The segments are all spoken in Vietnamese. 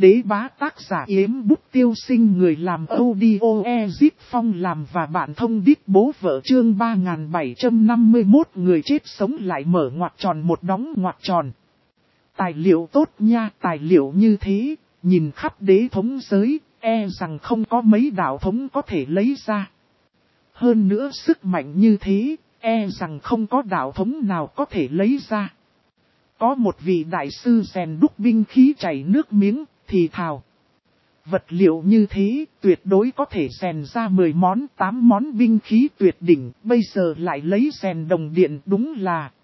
đế bá tác giả Yếm Bút Tiêu Sinh, người làm audio Ezip Phong làm và bạn thông đít bố vợ, chương 3751 người chết sống lại mở ngoặc tròn một đóng ngoặc tròn. Tài liệu tốt nha, tài liệu như thế, nhìn khắp đế thống giới, e rằng không có mấy đạo thống có thể lấy ra. Hơn nữa sức mạnh như thế, e rằng không có đạo thống nào có thể lấy ra. Có một vị đại sư rèn đúc binh khí chảy nước miếng, thì thào. Vật liệu như thế, tuyệt đối có thể rèn ra 10 món, 8 món binh khí tuyệt đỉnh, bây giờ lại lấy rèn đồng điện, đúng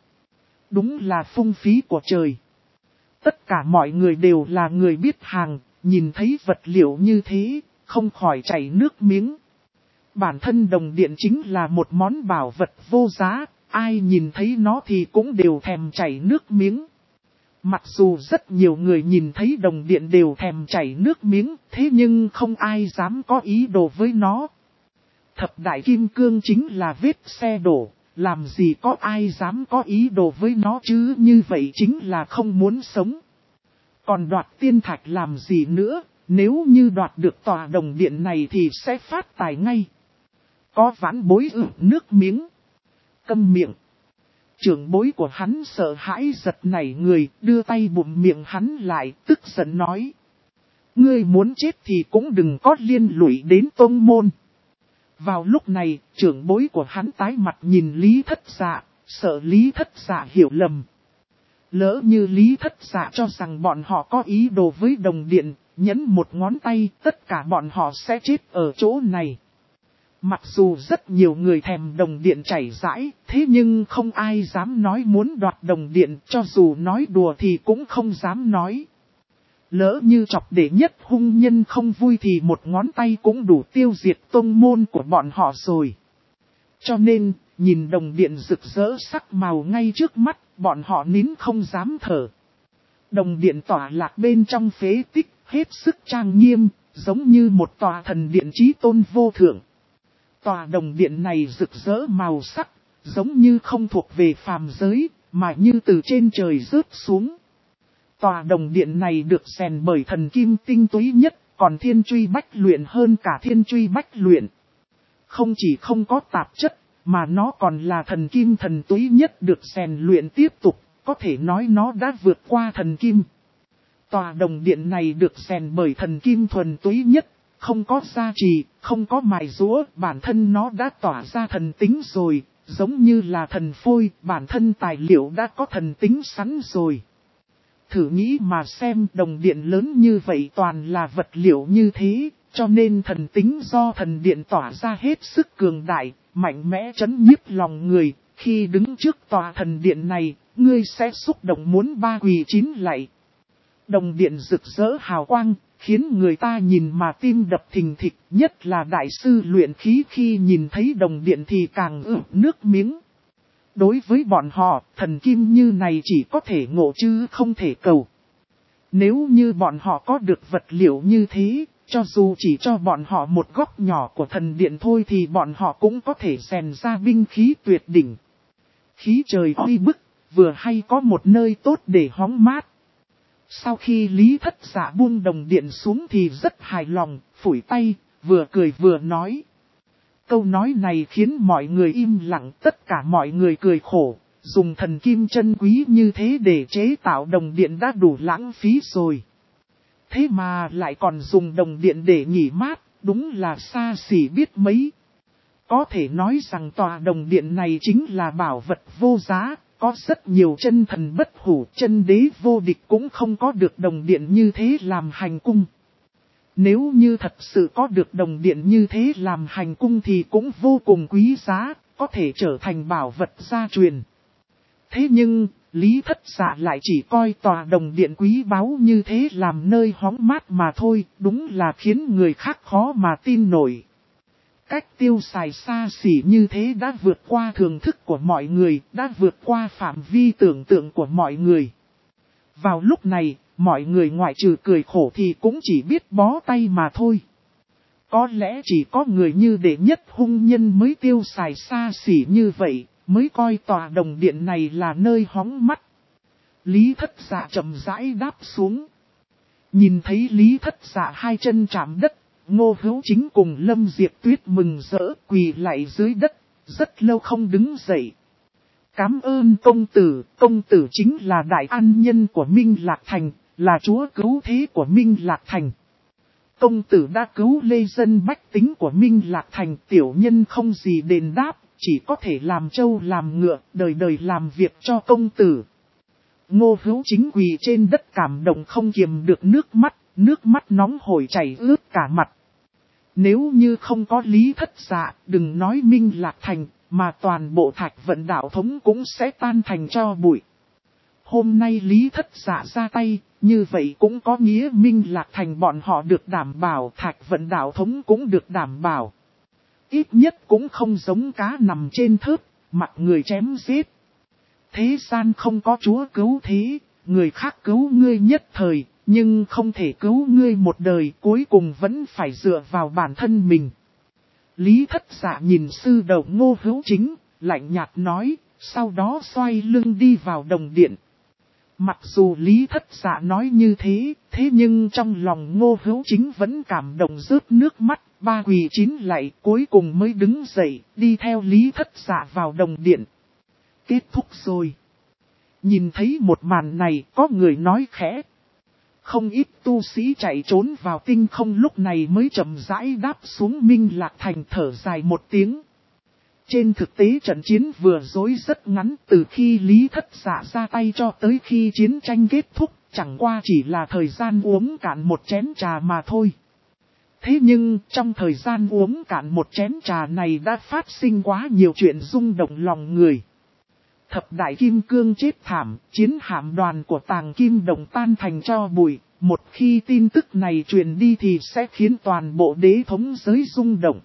là phung phí của trời. Tất cả mọi người đều là người biết hàng, nhìn thấy vật liệu như thế, không khỏi chảy nước miếng. Bản thân đồng điện chính là một món bảo vật vô giá, ai nhìn thấy nó thì cũng đều thèm chảy nước miếng. Mặc dù rất nhiều người nhìn thấy đồng điện đều thèm chảy nước miếng, thế nhưng không ai dám có ý đồ với nó. Thập đại kim cương chính là vết xe đổ, làm gì có ai dám có ý đồ với nó chứ, như vậy chính là không muốn sống. Còn đoạt tiên thạch làm gì nữa, nếu như đoạt được tòa đồng điện này thì sẽ phát tài ngay. Có vãn bối nước miếng. Câm miệng. Trưởng bối của hắn sợ hãi giật nảy người, đưa tay bụm miệng hắn lại, tức giận nói. Ngươi muốn chết thì cũng đừng có liên lụy đến tông môn. Vào lúc này, trưởng bối của hắn tái mặt nhìn Lý Thất Dạ, sợ Lý Thất Dạ hiểu lầm. Lỡ như Lý Thất Dạ cho rằng bọn họ có ý đồ với đồng điện, nhấn một ngón tay, tất cả bọn họ sẽ chết ở chỗ này. Mặc dù rất nhiều người thèm đồng điện chảy rãi, thế nhưng không ai dám nói muốn đoạt đồng điện, cho dù nói đùa thì cũng không dám nói. Lỡ như chọc để nhất hung nhân không vui thì một ngón tay cũng đủ tiêu diệt tông môn của bọn họ rồi. Cho nên, nhìn đồng điện rực rỡ sắc màu ngay trước mắt, bọn họ nín không dám thở. Đồng điện tỏa lạc bên trong phế tích, hết sức trang nghiêm, giống như một tòa thần điện chí tôn vô thượng. Tòa đồng điện này rực rỡ màu sắc, giống như không thuộc về phàm giới, mà như từ trên trời rớt xuống. Tòa đồng điện này được rèn bởi thần kim tinh túy nhất, còn thiên truy bách luyện hơn cả thiên truy bách luyện. Không chỉ không có tạp chất, mà nó còn là thần kim thần túy nhất được rèn luyện tiếp tục, có thể nói nó đã vượt qua thần kim. Tòa đồng điện này được rèn bởi thần kim thuần túy nhất. Không có gia trì, không có mài rũa, bản thân nó đã tỏa ra thần tính rồi, giống như là thần phôi, bản thân tài liệu đã có thần tính sẵn rồi. Thử nghĩ mà xem, đồng điện lớn như vậy toàn là vật liệu như thế, cho nên thần tính do thần điện tỏa ra hết sức cường đại, mạnh mẽ chấn nhiếp lòng người. Khi đứng trước tòa thần điện này, ngươi sẽ xúc động muốn ba quỳ chín lạy. Đồng điện rực rỡ hào quang, khiến người ta nhìn mà tim đập thình thịch, nhất là đại sư luyện khí khi nhìn thấy đồng điện thì càng nước miếng. Đối với bọn họ, thần kim như này chỉ có thể ngộ chứ không thể cầu. Nếu như bọn họ có được vật liệu như thế, cho dù chỉ cho bọn họ một góc nhỏ của thần điện thôi thì bọn họ cũng có thể rèn ra binh khí tuyệt đỉnh. Khí trời oi bức, vừa hay có một nơi tốt để hóng mát. Sau khi Lý Thất Dạ buông đồng điện xuống thì rất hài lòng, phủi tay, vừa cười vừa nói. Câu nói này khiến mọi người im lặng, tất cả mọi người cười khổ, dùng thần kim chân quý như thế để chế tạo đồng điện đã đủ lãng phí rồi. Thế mà lại còn dùng đồng điện để nghỉ mát, đúng là xa xỉ biết mấy. Có thể nói rằng tòa đồng điện này chính là bảo vật vô giá. Có rất nhiều chân thần bất hủ, chân đế vô địch cũng không có được đồng điện như thế làm hành cung. Nếu như thật sự có được đồng điện như thế làm hành cung thì cũng vô cùng quý giá, có thể trở thành bảo vật gia truyền. Thế nhưng, Lý Thất Dạ lại chỉ coi tòa đồng điện quý báu như thế làm nơi hóng mát mà thôi, đúng là khiến người khác khó mà tin nổi. Cách tiêu xài xa xỉ như thế đã vượt qua thường thức của mọi người, đã vượt qua phạm vi tưởng tượng của mọi người. Vào lúc này, mọi người ngoại trừ cười khổ thì cũng chỉ biết bó tay mà thôi. Có lẽ chỉ có người như đệ nhất hung nhân mới tiêu xài xa xỉ như vậy, mới coi tòa đồng điện này là nơi hóng mắt. Lý Thất Dạ chậm rãi đáp xuống. Nhìn thấy Lý Thất Dạ hai chân chạm đất, Ngô Hữu Chính cùng Lâm Diệp Tuyết mừng rỡ quỳ lạy dưới đất, rất lâu không đứng dậy. Cảm ơn công tử chính là đại an nhân của Minh Lạc Thành, là chúa cứu thế của Minh Lạc Thành. Công tử đã cứu lê dân bách tính của Minh Lạc Thành, tiểu nhân không gì đền đáp, chỉ có thể làm trâu làm ngựa, đời đời làm việc cho công tử. Ngô Hữu Chính quỳ trên đất cảm động không kiềm được nước mắt nóng hổi chảy ướt cả mặt. Nếu như không có Lý Thất Dạ, đừng nói Minh Lạc Thành, mà toàn bộ Thạch Vận đạo thống cũng sẽ tan thành tro bụi. Hôm nay Lý Thất Dạ ra tay, như vậy cũng có nghĩa Minh Lạc Thành bọn họ được đảm bảo, Thạch Vận đạo thống cũng được đảm bảo. Ít nhất cũng không giống cá nằm trên thớt, mặc người chém giết. Thế gian không có chúa cứu thế, người khác cứu ngươi nhất thời, nhưng không thể cứu ngươi một đời, cuối cùng vẫn phải dựa vào bản thân mình. Lý Thất Dạ nhìn sư đầu Ngô Hữu Chính, lạnh nhạt nói, sau đó xoay lưng đi vào đồng điện. Mặc dù Lý Thất Dạ nói như thế, thế nhưng trong lòng Ngô Hữu Chính vẫn cảm động rớt nước mắt, ba quỳ chín lạy cuối cùng mới đứng dậy, đi theo Lý Thất Dạ vào đồng điện. Kết thúc rồi. Nhìn thấy một màn này có người nói khẽ. Không ít tu sĩ chạy trốn vào tinh không lúc này mới chậm rãi đáp xuống Minh Lạc Thành thở dài một tiếng. Trên thực tế trận chiến vừa rồi rất ngắn, từ khi Lý Thất Dạ ra tay cho tới khi chiến tranh kết thúc, chẳng qua chỉ là thời gian uống cạn một chén trà mà thôi. Thế nhưng trong thời gian uống cạn một chén trà này đã phát sinh quá nhiều chuyện rung động lòng người. Thập đại kim cương chết thảm, chiến hạm đoàn của Tàng Kim Đồng tan thành tro bụi, một khi tin tức này truyền đi thì sẽ khiến toàn bộ đế thống giới rung động.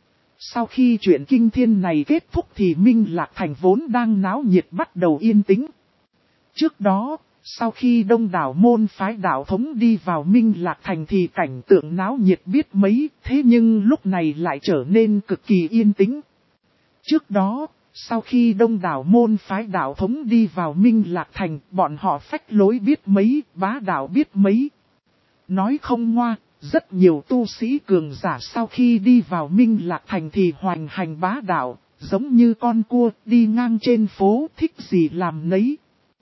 Sau khi chuyện kinh thiên này kết thúc thì Minh Lạc Thành vốn đang náo nhiệt bắt đầu yên tĩnh. Trước đó, sau khi đông đảo môn phái đạo thống đi vào Minh Lạc Thành thì cảnh tượng náo nhiệt biết mấy, thế nhưng lúc này lại trở nên cực kỳ yên tĩnh. Trước đó, sau khi đông đảo môn phái đạo thống đi vào Minh Lạc Thành, bọn họ phách lối biết mấy, bá đạo biết mấy. Nói không ngoa, rất nhiều tu sĩ cường giả sau khi đi vào Minh Lạc Thành thì hoành hành bá đạo, giống như con cua đi ngang trên phố thích gì làm nấy.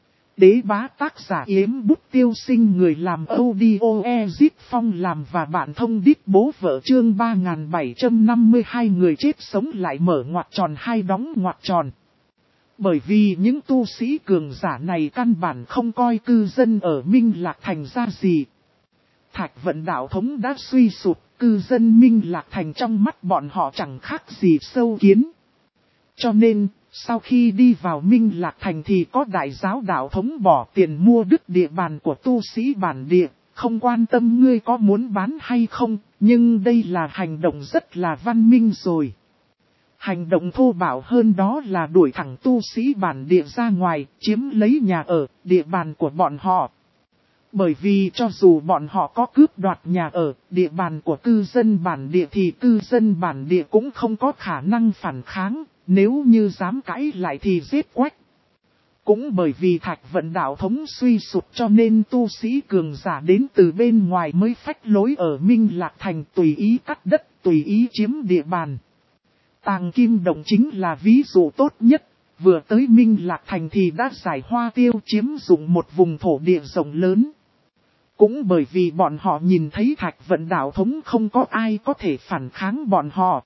Đế bá tác giả Yếm Bút Tiêu Sinh, người làm audio Ezip Phong làm và bạn thông đít bố vợ chương 3752 người chết sống lại mở ngoặc tròn hai đóng ngoặc tròn. Bởi vì những tu sĩ cường giả này căn bản không coi cư dân ở Minh Lạc Thành ra gì. Thạch Vận đạo thống đã suy sụp, cư dân Minh Lạc Thành trong mắt bọn họ chẳng khác gì sâu kiến. Cho nên, sau khi đi vào Minh Lạc Thành thì có đại giáo đạo thống bỏ tiền mua đứt địa bàn của tu sĩ bản địa, không quan tâm ngươi có muốn bán hay không, nhưng đây là hành động rất là văn minh rồi. Hành động thô bạo hơn đó là đuổi thẳng tu sĩ bản địa ra ngoài, chiếm lấy nhà ở, địa bàn của bọn họ. Bởi vì cho dù bọn họ có cướp đoạt nhà ở, địa bàn của cư dân bản địa thì cư dân bản địa cũng không có khả năng phản kháng, nếu như dám cãi lại thì giết quách. Cũng bởi vì Thạch Vận đạo thống suy sụp cho nên tu sĩ cường giả đến từ bên ngoài mới phách lối ở Minh Lạc Thành tùy ý cắt đất, tùy ý chiếm địa bàn. Tàng Kim Đồng chính là ví dụ tốt nhất, vừa tới Minh Lạc Thành thì đã giải hoa tiêu chiếm dụng một vùng thổ địa rộng lớn. Cũng bởi vì bọn họ nhìn thấy Thạch Vận đạo thống không có ai có thể phản kháng bọn họ.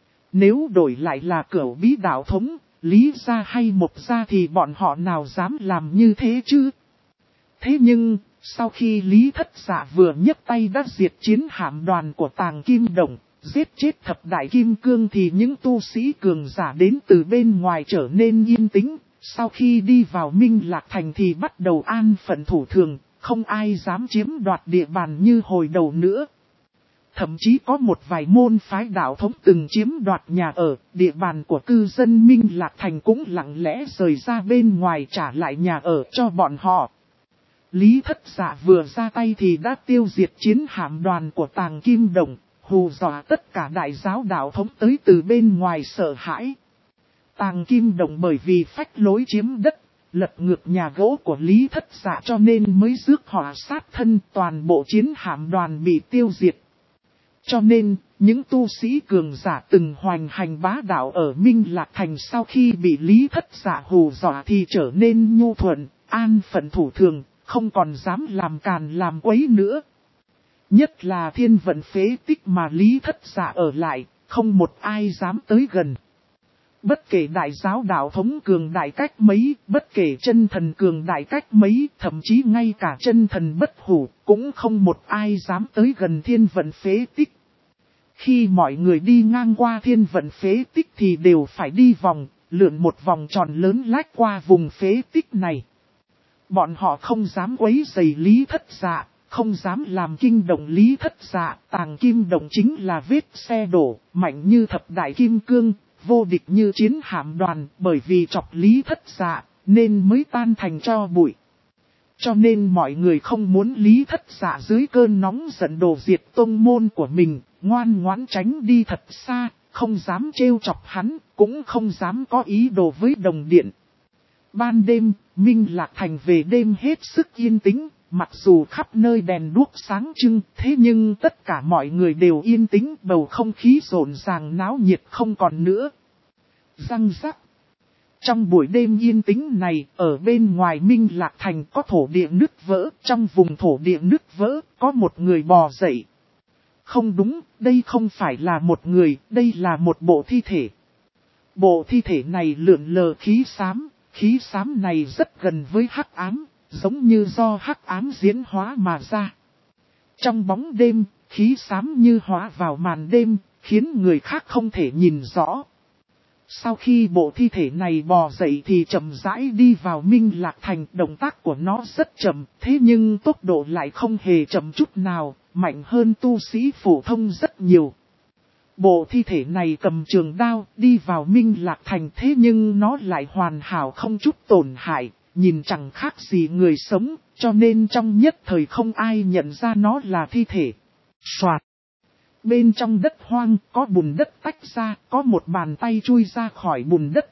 Nếu đổi lại là Cửu Bí đạo thống, Lý gia hay Mộc gia thì bọn họ nào dám làm như thế chứ? Thế nhưng, sau khi Lý Thất Dạ vừa nhấc tay đã diệt chiến hạm đoàn của Tàng Kim Đồng, giết chết thập đại kim cương thì những tu sĩ cường giả đến từ bên ngoài trở nên yên tĩnh. Sau khi đi vào Minh Lạc Thành thì bắt đầu an phận thủ thường, không ai dám chiếm đoạt địa bàn như hồi đầu nữa. Thậm chí có một vài môn phái đạo thống từng chiếm đoạt nhà ở, địa bàn của cư dân Minh Lạc Thành cũng lặng lẽ rời ra bên ngoài trả lại nhà ở cho bọn họ. Lý Thất Dạ vừa ra tay thì đã tiêu diệt chiến hạm đoàn của Tàng Kim Đồng, hù dọa tất cả đại giáo đạo thống tới từ bên ngoài sợ hãi. Tàng Kim Đồng bởi vì phách lối chiếm đất, lật ngược nhà gỗ của Lý Thất Dạ cho nên mới rước họa sát thân, toàn bộ chiến hạm đoàn bị tiêu diệt. Cho nên, những tu sĩ cường giả từng hoành hành bá đạo ở Minh Lạc Thành sau khi bị Lý Thất Dạ hù dọa thì trở nên nhu thuận, an phận thủ thường, không còn dám làm càn làm quấy nữa. Nhất là thiên vận phế tích mà Lý Thất Dạ ở lại, không một ai dám tới gần. Bất kể đại giáo đạo thống cường đại cách mấy, bất kể chân thần cường đại cách mấy, thậm chí ngay cả chân thần bất hủ, cũng không một ai dám tới gần thiên vận phế tích. Khi mọi người đi ngang qua thiên vận phế tích thì đều phải đi vòng, lượn một vòng tròn lớn lách qua vùng phế tích này. Bọn họ không dám quấy rầy Lý Thất Dạ, không dám làm kinh động Lý Thất Dạ. Tàng kim động chính là vết xe đổ, mạnh như thập đại kim cương, vô địch như chiến hạm đoàn, bởi vì chọc Lý Thất Dạ nên mới tan thành tro bụi. Cho nên mọi người không muốn Lý Thất Dạ dưới cơn nóng giận đổ diệt tông môn của mình, ngoan ngoãn tránh đi thật xa, không dám trêu chọc hắn, cũng không dám có ý đồ với đồng điện. Ban đêm, Minh Lạc Thành về đêm hết sức yên tĩnh, mặc dù khắp nơi đèn đuốc sáng trưng, thế nhưng tất cả mọi người đều yên tĩnh, bầu không khí rộn ràng náo nhiệt không còn nữa. Răng rắc. Trong buổi đêm yên tĩnh này, ở bên ngoài Minh Lạc Thành có thổ địa nứt vỡ, trong vùng thổ địa nứt vỡ, có một người bò dậy. Không đúng, đây không phải là một người, đây là một bộ thi thể. Bộ thi thể này lượn lờ khí xám này rất gần với hắc ám, giống như do hắc ám diễn hóa mà ra. Trong bóng đêm, khí xám như hóa vào màn đêm, khiến người khác không thể nhìn rõ. Sau khi bộ thi thể này bò dậy thì chậm rãi đi vào Minh Lạc Thành, động tác của nó rất chậm, thế nhưng tốc độ lại không hề chậm chút nào, mạnh hơn tu sĩ phổ thông rất nhiều. Bộ thi thể này cầm trường đao đi vào Minh Lạc Thành, thế nhưng nó lại hoàn hảo không chút tổn hại, nhìn chẳng khác gì người sống, cho nên trong nhất thời không ai nhận ra nó là thi thể. Soạt. Bên trong đất hoang có bùn đất tách ra, có một bàn tay chui ra khỏi bùn đất.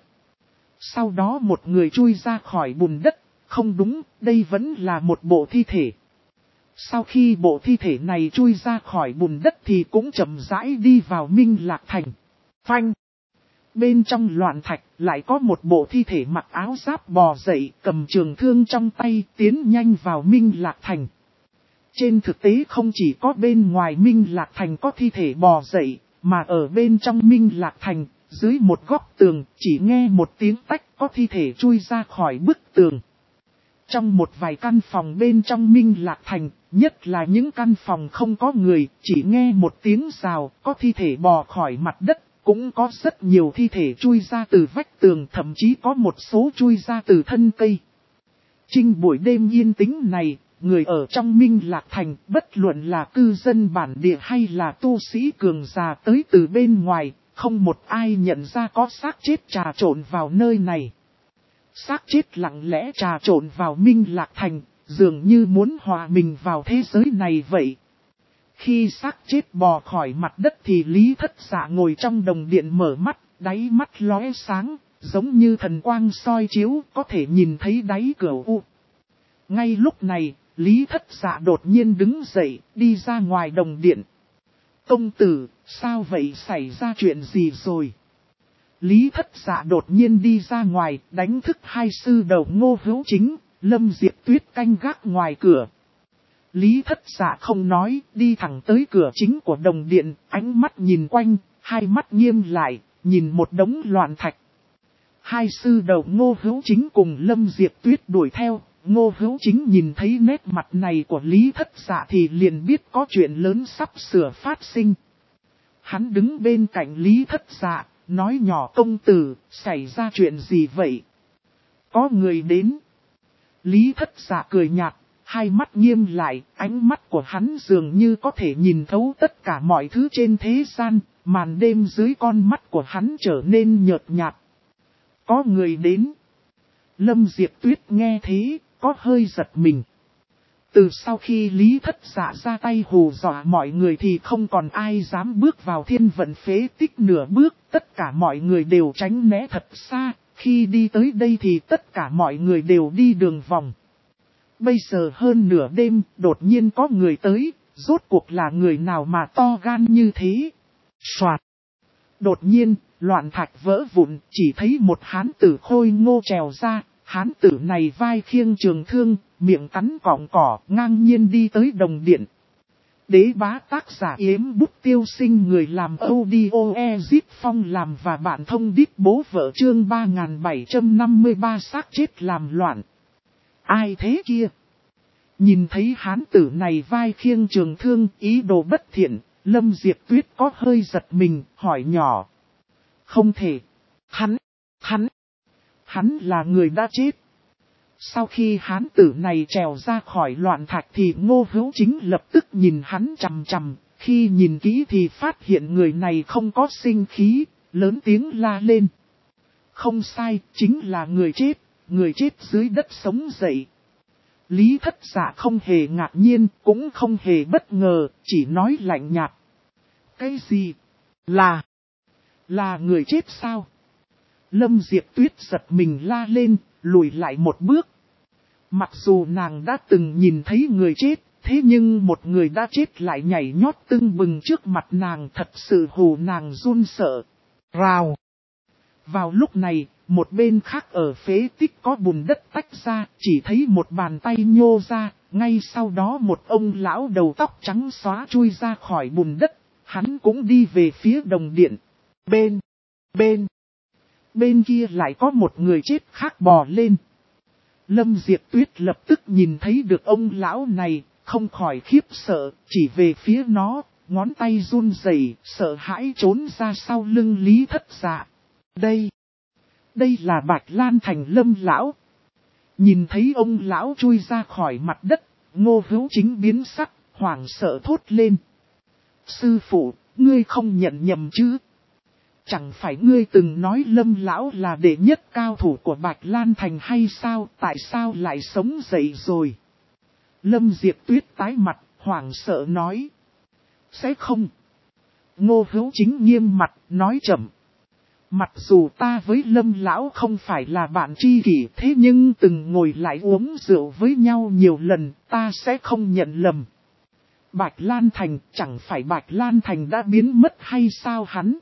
Sau đó một người chui ra khỏi bùn đất, không đúng, đây vẫn là một bộ thi thể. Sau khi bộ thi thể này chui ra khỏi bùn đất thì cũng chậm rãi đi vào Minh Lạc Thành. Phanh! Bên trong loạn thạch lại có một bộ thi thể mặc áo giáp bò dậy, cầm trường thương trong tay tiến nhanh vào Minh Lạc Thành. Trên thực tế không chỉ có bên ngoài Minh Lạc Thành có thi thể bò dậy, mà ở bên trong Minh Lạc Thành, dưới một góc tường, chỉ nghe một tiếng tách có thi thể chui ra khỏi bức tường. Trong một vài căn phòng bên trong Minh Lạc Thành, nhất là những căn phòng không có người, chỉ nghe một tiếng rào, có thi thể bò khỏi mặt đất, cũng có rất nhiều thi thể chui ra từ vách tường, thậm chí có một số chui ra từ thân cây. Trinh buổi đêm yên tĩnh này, người ở trong Minh Lạc Thành, bất luận là cư dân bản địa hay là tu sĩ cường già tới từ bên ngoài, không một ai nhận ra có xác chết trà trộn vào nơi này. Xác chết lặng lẽ trà trộn vào Minh Lạc Thành, dường như muốn hòa mình vào thế giới này vậy. Khi xác chết bò khỏi mặt đất thì Lý Thất Dạ ngồi trong đồng điện mở mắt, đáy mắt lóe sáng, giống như thần quang soi chiếu, có thể nhìn thấy đáy cửa u. Ngay lúc này, Lý Thất Dạ đột nhiên đứng dậy, đi ra ngoài đồng điện. Công tử, sao vậy, xảy ra chuyện gì rồi? Lý Thất Dạ đột nhiên đi ra ngoài, đánh thức hai sư đầu Ngô Hữu Chính, Lâm Diệp Tuyết canh gác ngoài cửa. Lý Thất Dạ không nói, đi thẳng tới cửa chính của đồng điện, ánh mắt nhìn quanh, hai mắt nghiêm lại, nhìn một đống loạn thạch. Hai sư đầu Ngô Hữu Chính cùng Lâm Diệp Tuyết đuổi theo, Ngô Hữu Chính nhìn thấy nét mặt này của Lý Thất Dạ thì liền biết có chuyện lớn sắp sửa phát sinh. Hắn đứng bên cạnh Lý Thất Dạ, nói nhỏ: công tử, xảy ra chuyện gì vậy? Có người đến. Lý Thất Dạ cười nhạt, hai mắt nghiêm lại, ánh mắt của hắn dường như có thể nhìn thấu tất cả mọi thứ trên thế gian, màn đêm dưới con mắt của hắn trở nên nhợt nhạt. Có người đến. Lâm Diệp Tuyết nghe thế, có hơi giật mình. Từ sau khi Lý Thất Dạ ra tay hù dọa mọi người thì không còn ai dám bước vào thiên vận phế tích nửa bước, tất cả mọi người đều tránh né thật xa, Khi đi tới đây thì tất cả mọi người đều đi đường vòng. Bây giờ hơn nửa đêm, đột nhiên có người tới, rốt cuộc là người nào mà to gan như thế. Soạt. Đột nhiên, loạn thạch vỡ vụn, chỉ thấy một hán tử khôi ngô trèo ra. Hán tử này vai khiêng trường thương, miệng cắn cọng cỏ, ngang nhiên đi tới đồng điện. Đế bá tác giả Yếm Bút Tiêu Sinh, người làm audio Ezip Phong làm và bạn thông đít bố vợ chương 3753 xác chết làm loạn. Ai thế kia? Nhìn thấy hán tử này vai khiêng trường thương, ý đồ bất thiện, Lâm Diệp Tuyết có hơi giật mình, hỏi nhỏ. Không thể. Hắn là người đã chết. Sau khi hán tử này trèo ra khỏi loạn thạch thì Ngô Hữu Chính lập tức nhìn hắn chằm chằm. Khi nhìn kỹ thì phát hiện người này không có sinh khí, lớn tiếng la lên. Không sai, chính là người chết dưới đất sống dậy. Lý Thất Dạ không hề ngạc nhiên, cũng không hề bất ngờ, chỉ nói lạnh nhạt. Cái gì? Là người chết sao? Lâm Diệp Tuyết giật mình la lên, lùi lại một bước. Mặc dù nàng đã từng nhìn thấy người chết, thế nhưng một người đã chết lại nhảy nhót tưng bừng trước mặt nàng, thật sự hù nàng run sợ. Rào! Vào lúc này, một bên khác ở phế tích có bùn đất tách ra, chỉ thấy một bàn tay nhô ra, ngay sau đó một ông lão đầu tóc trắng xóa chui ra khỏi bùn đất, hắn cũng đi về phía đồng điện. Bên kia lại có một người chết khác bò lên. Lâm Diệp Tuyết lập tức nhìn thấy được ông lão này, không khỏi khiếp sợ, chỉ về phía nó, ngón tay run rẩy, sợ hãi trốn ra sau lưng Lý Thất Dạ. Đây là Bạch Lan Thành Lâm lão. Nhìn thấy ông lão chui ra khỏi mặt đất, Ngô Hữu Chính biến sắc, hoảng sợ thốt lên. Sư phụ, ngươi không nhận nhầm chứ? Chẳng phải ngươi từng nói Lâm lão là đệ nhất cao thủ của Bạch Lan Thành hay sao, tại sao lại sống dậy rồi? Lâm Diệp Tuyết tái mặt, hoảng sợ nói. Sẽ không. Ngô Hữu Chính nghiêm mặt, nói chậm. Mặc dù ta với Lâm lão không phải là bạn tri kỷ, thế nhưng từng ngồi lại uống rượu với nhau nhiều lần, ta sẽ không nhận lầm. Bạch Lan Thành, chẳng phải Bạch Lan Thành đã biến mất hay sao hắn?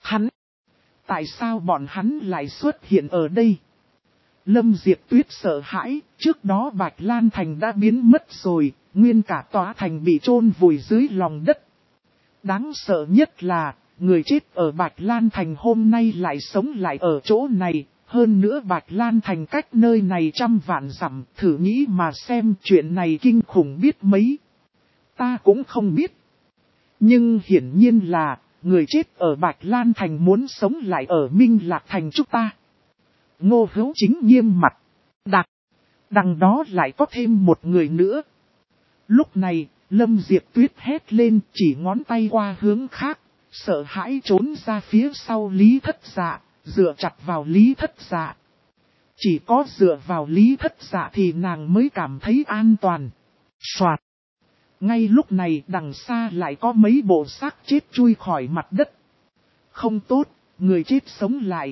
Tại sao bọn hắn lại xuất hiện ở đây? Lâm Diệp Tuyết sợ hãi, trước đó Bạch Lan Thành đã biến mất rồi, nguyên cả tòa thành bị chôn vùi dưới lòng đất. Đáng sợ nhất là, người chết ở Bạch Lan Thành hôm nay lại sống lại ở chỗ này, hơn nữa Bạch Lan Thành cách nơi này trăm vạn dặm, thử nghĩ mà xem chuyện này kinh khủng biết mấy. Ta cũng không biết. Nhưng hiển nhiên là, người chết ở Bạch Lan Thành muốn sống lại ở Minh Lạc Thành chúng ta. Ngô Hữu Chính nghiêm mặt. Đằng đó lại có thêm một người nữa. Lúc này, Lâm Diệp Tuyết hét lên, chỉ ngón tay qua hướng khác, sợ hãi trốn ra phía sau Lý Thất Dạ, dựa chặt vào Lý Thất Dạ. Chỉ có dựa vào Lý Thất Dạ thì nàng mới cảm thấy an toàn. Soạt. Ngay lúc này đằng xa lại có mấy bộ xác chết chui khỏi mặt đất. Không tốt, người chết sống lại,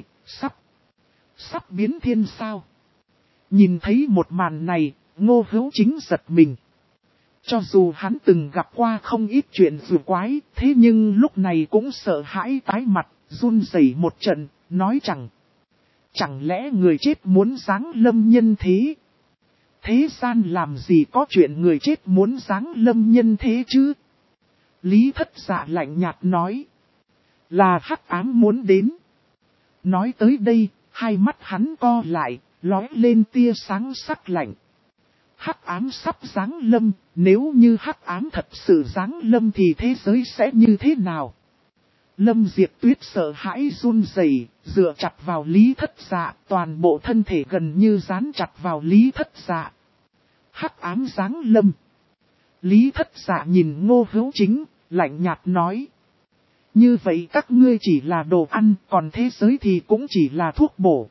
sắp biến thiên sao. Nhìn thấy một màn này, Ngô Hữu Chính giật mình. Cho dù hắn từng gặp qua không ít chuyện rủa quái, thế nhưng lúc này cũng sợ hãi tái mặt, run rẩy một trận, nói chẳng lẽ người chết muốn giáng lâm nhân thế? Thế gian làm gì có chuyện người chết muốn giáng lâm nhân thế chứ? Lý Thất Dạ lạnh nhạt nói. Là hắc ám muốn đến. Nói tới đây, hai mắt hắn co lại, lóe lên tia sáng sắc lạnh. Hắc ám sắp giáng lâm, nếu như hắc ám thật sự giáng lâm thì thế giới sẽ như thế nào? Lâm Diệp Tuyết sợ hãi run rẩy, dựa chặt vào Lý Thất Dạ, toàn bộ thân thể gần như dán chặt vào Lý Thất Dạ. Hắc ám giáng lâm. Lý Thất Dạ nhìn Ngô Hữu Chính, lạnh nhạt nói. Như vậy các ngươi chỉ là đồ ăn, còn thế giới thì cũng chỉ là thuốc bổ.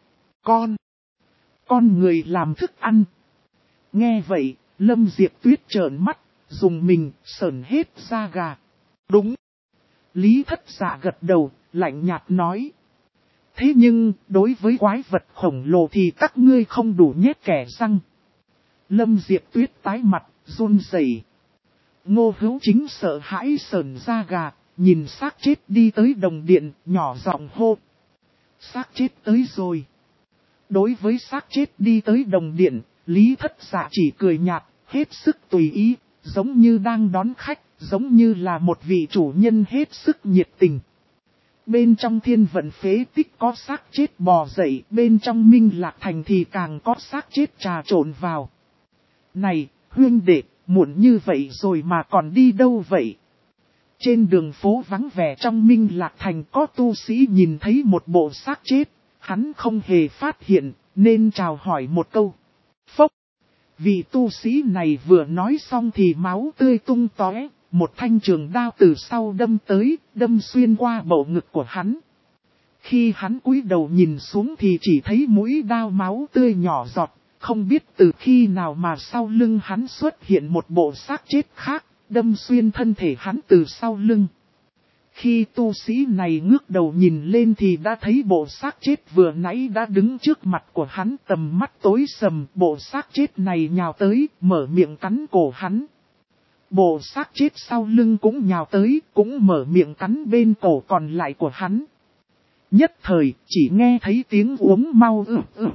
Con người làm thức ăn. Nghe vậy, Lâm Diệp Tuyết trợn mắt, dùng mình, sởn hết da gà. Đúng. Lý Thất Dạ gật đầu, lạnh nhạt nói. Thế nhưng, đối với quái vật khổng lồ thì các ngươi không đủ nhét kẻ răng. Lâm Diệp Tuyết tái mặt, run rẩy. Ngô Hữu Chính sợ hãi sởn da gà, nhìn xác chết đi tới đồng điện, nhỏ giọng hô. Xác chết tới rồi. Đối với xác chết đi tới đồng điện, Lý Thất Dạ chỉ cười nhạt, hết sức tùy ý, giống như đang đón khách, giống như là một vị chủ nhân hết sức nhiệt tình. Bên trong Thiên Vận phế tích có xác chết bò dậy, bên trong Minh Lạc Thành thì càng có xác chết trà trộn vào. Này, huynh đệ, muộn như vậy rồi mà còn đi đâu vậy? Trên đường phố vắng vẻ trong Minh Lạc Thành có tu sĩ nhìn thấy một bộ xác chết, hắn không hề phát hiện, nên chào hỏi một câu. Phốc! Vị tu sĩ này vừa nói xong thì máu tươi tung tóe, một thanh trường đao từ sau đâm tới, đâm xuyên qua bầu ngực của hắn. Khi hắn cúi đầu nhìn xuống thì chỉ thấy mũi đao máu tươi nhỏ giọt, không biết từ khi nào mà sau lưng hắn xuất hiện một bộ xác chết khác, đâm xuyên thân thể hắn từ sau lưng. Khi tu sĩ này ngước đầu nhìn lên thì đã thấy bộ xác chết vừa nãy đã đứng trước mặt của hắn, tầm mắt tối sầm, bộ xác chết này nhào tới, mở miệng cắn cổ hắn. Bộ xác chết sau lưng cũng nhào tới, cũng mở miệng cắn bên cổ còn lại của hắn. Nhất thời, chỉ nghe thấy tiếng uống mau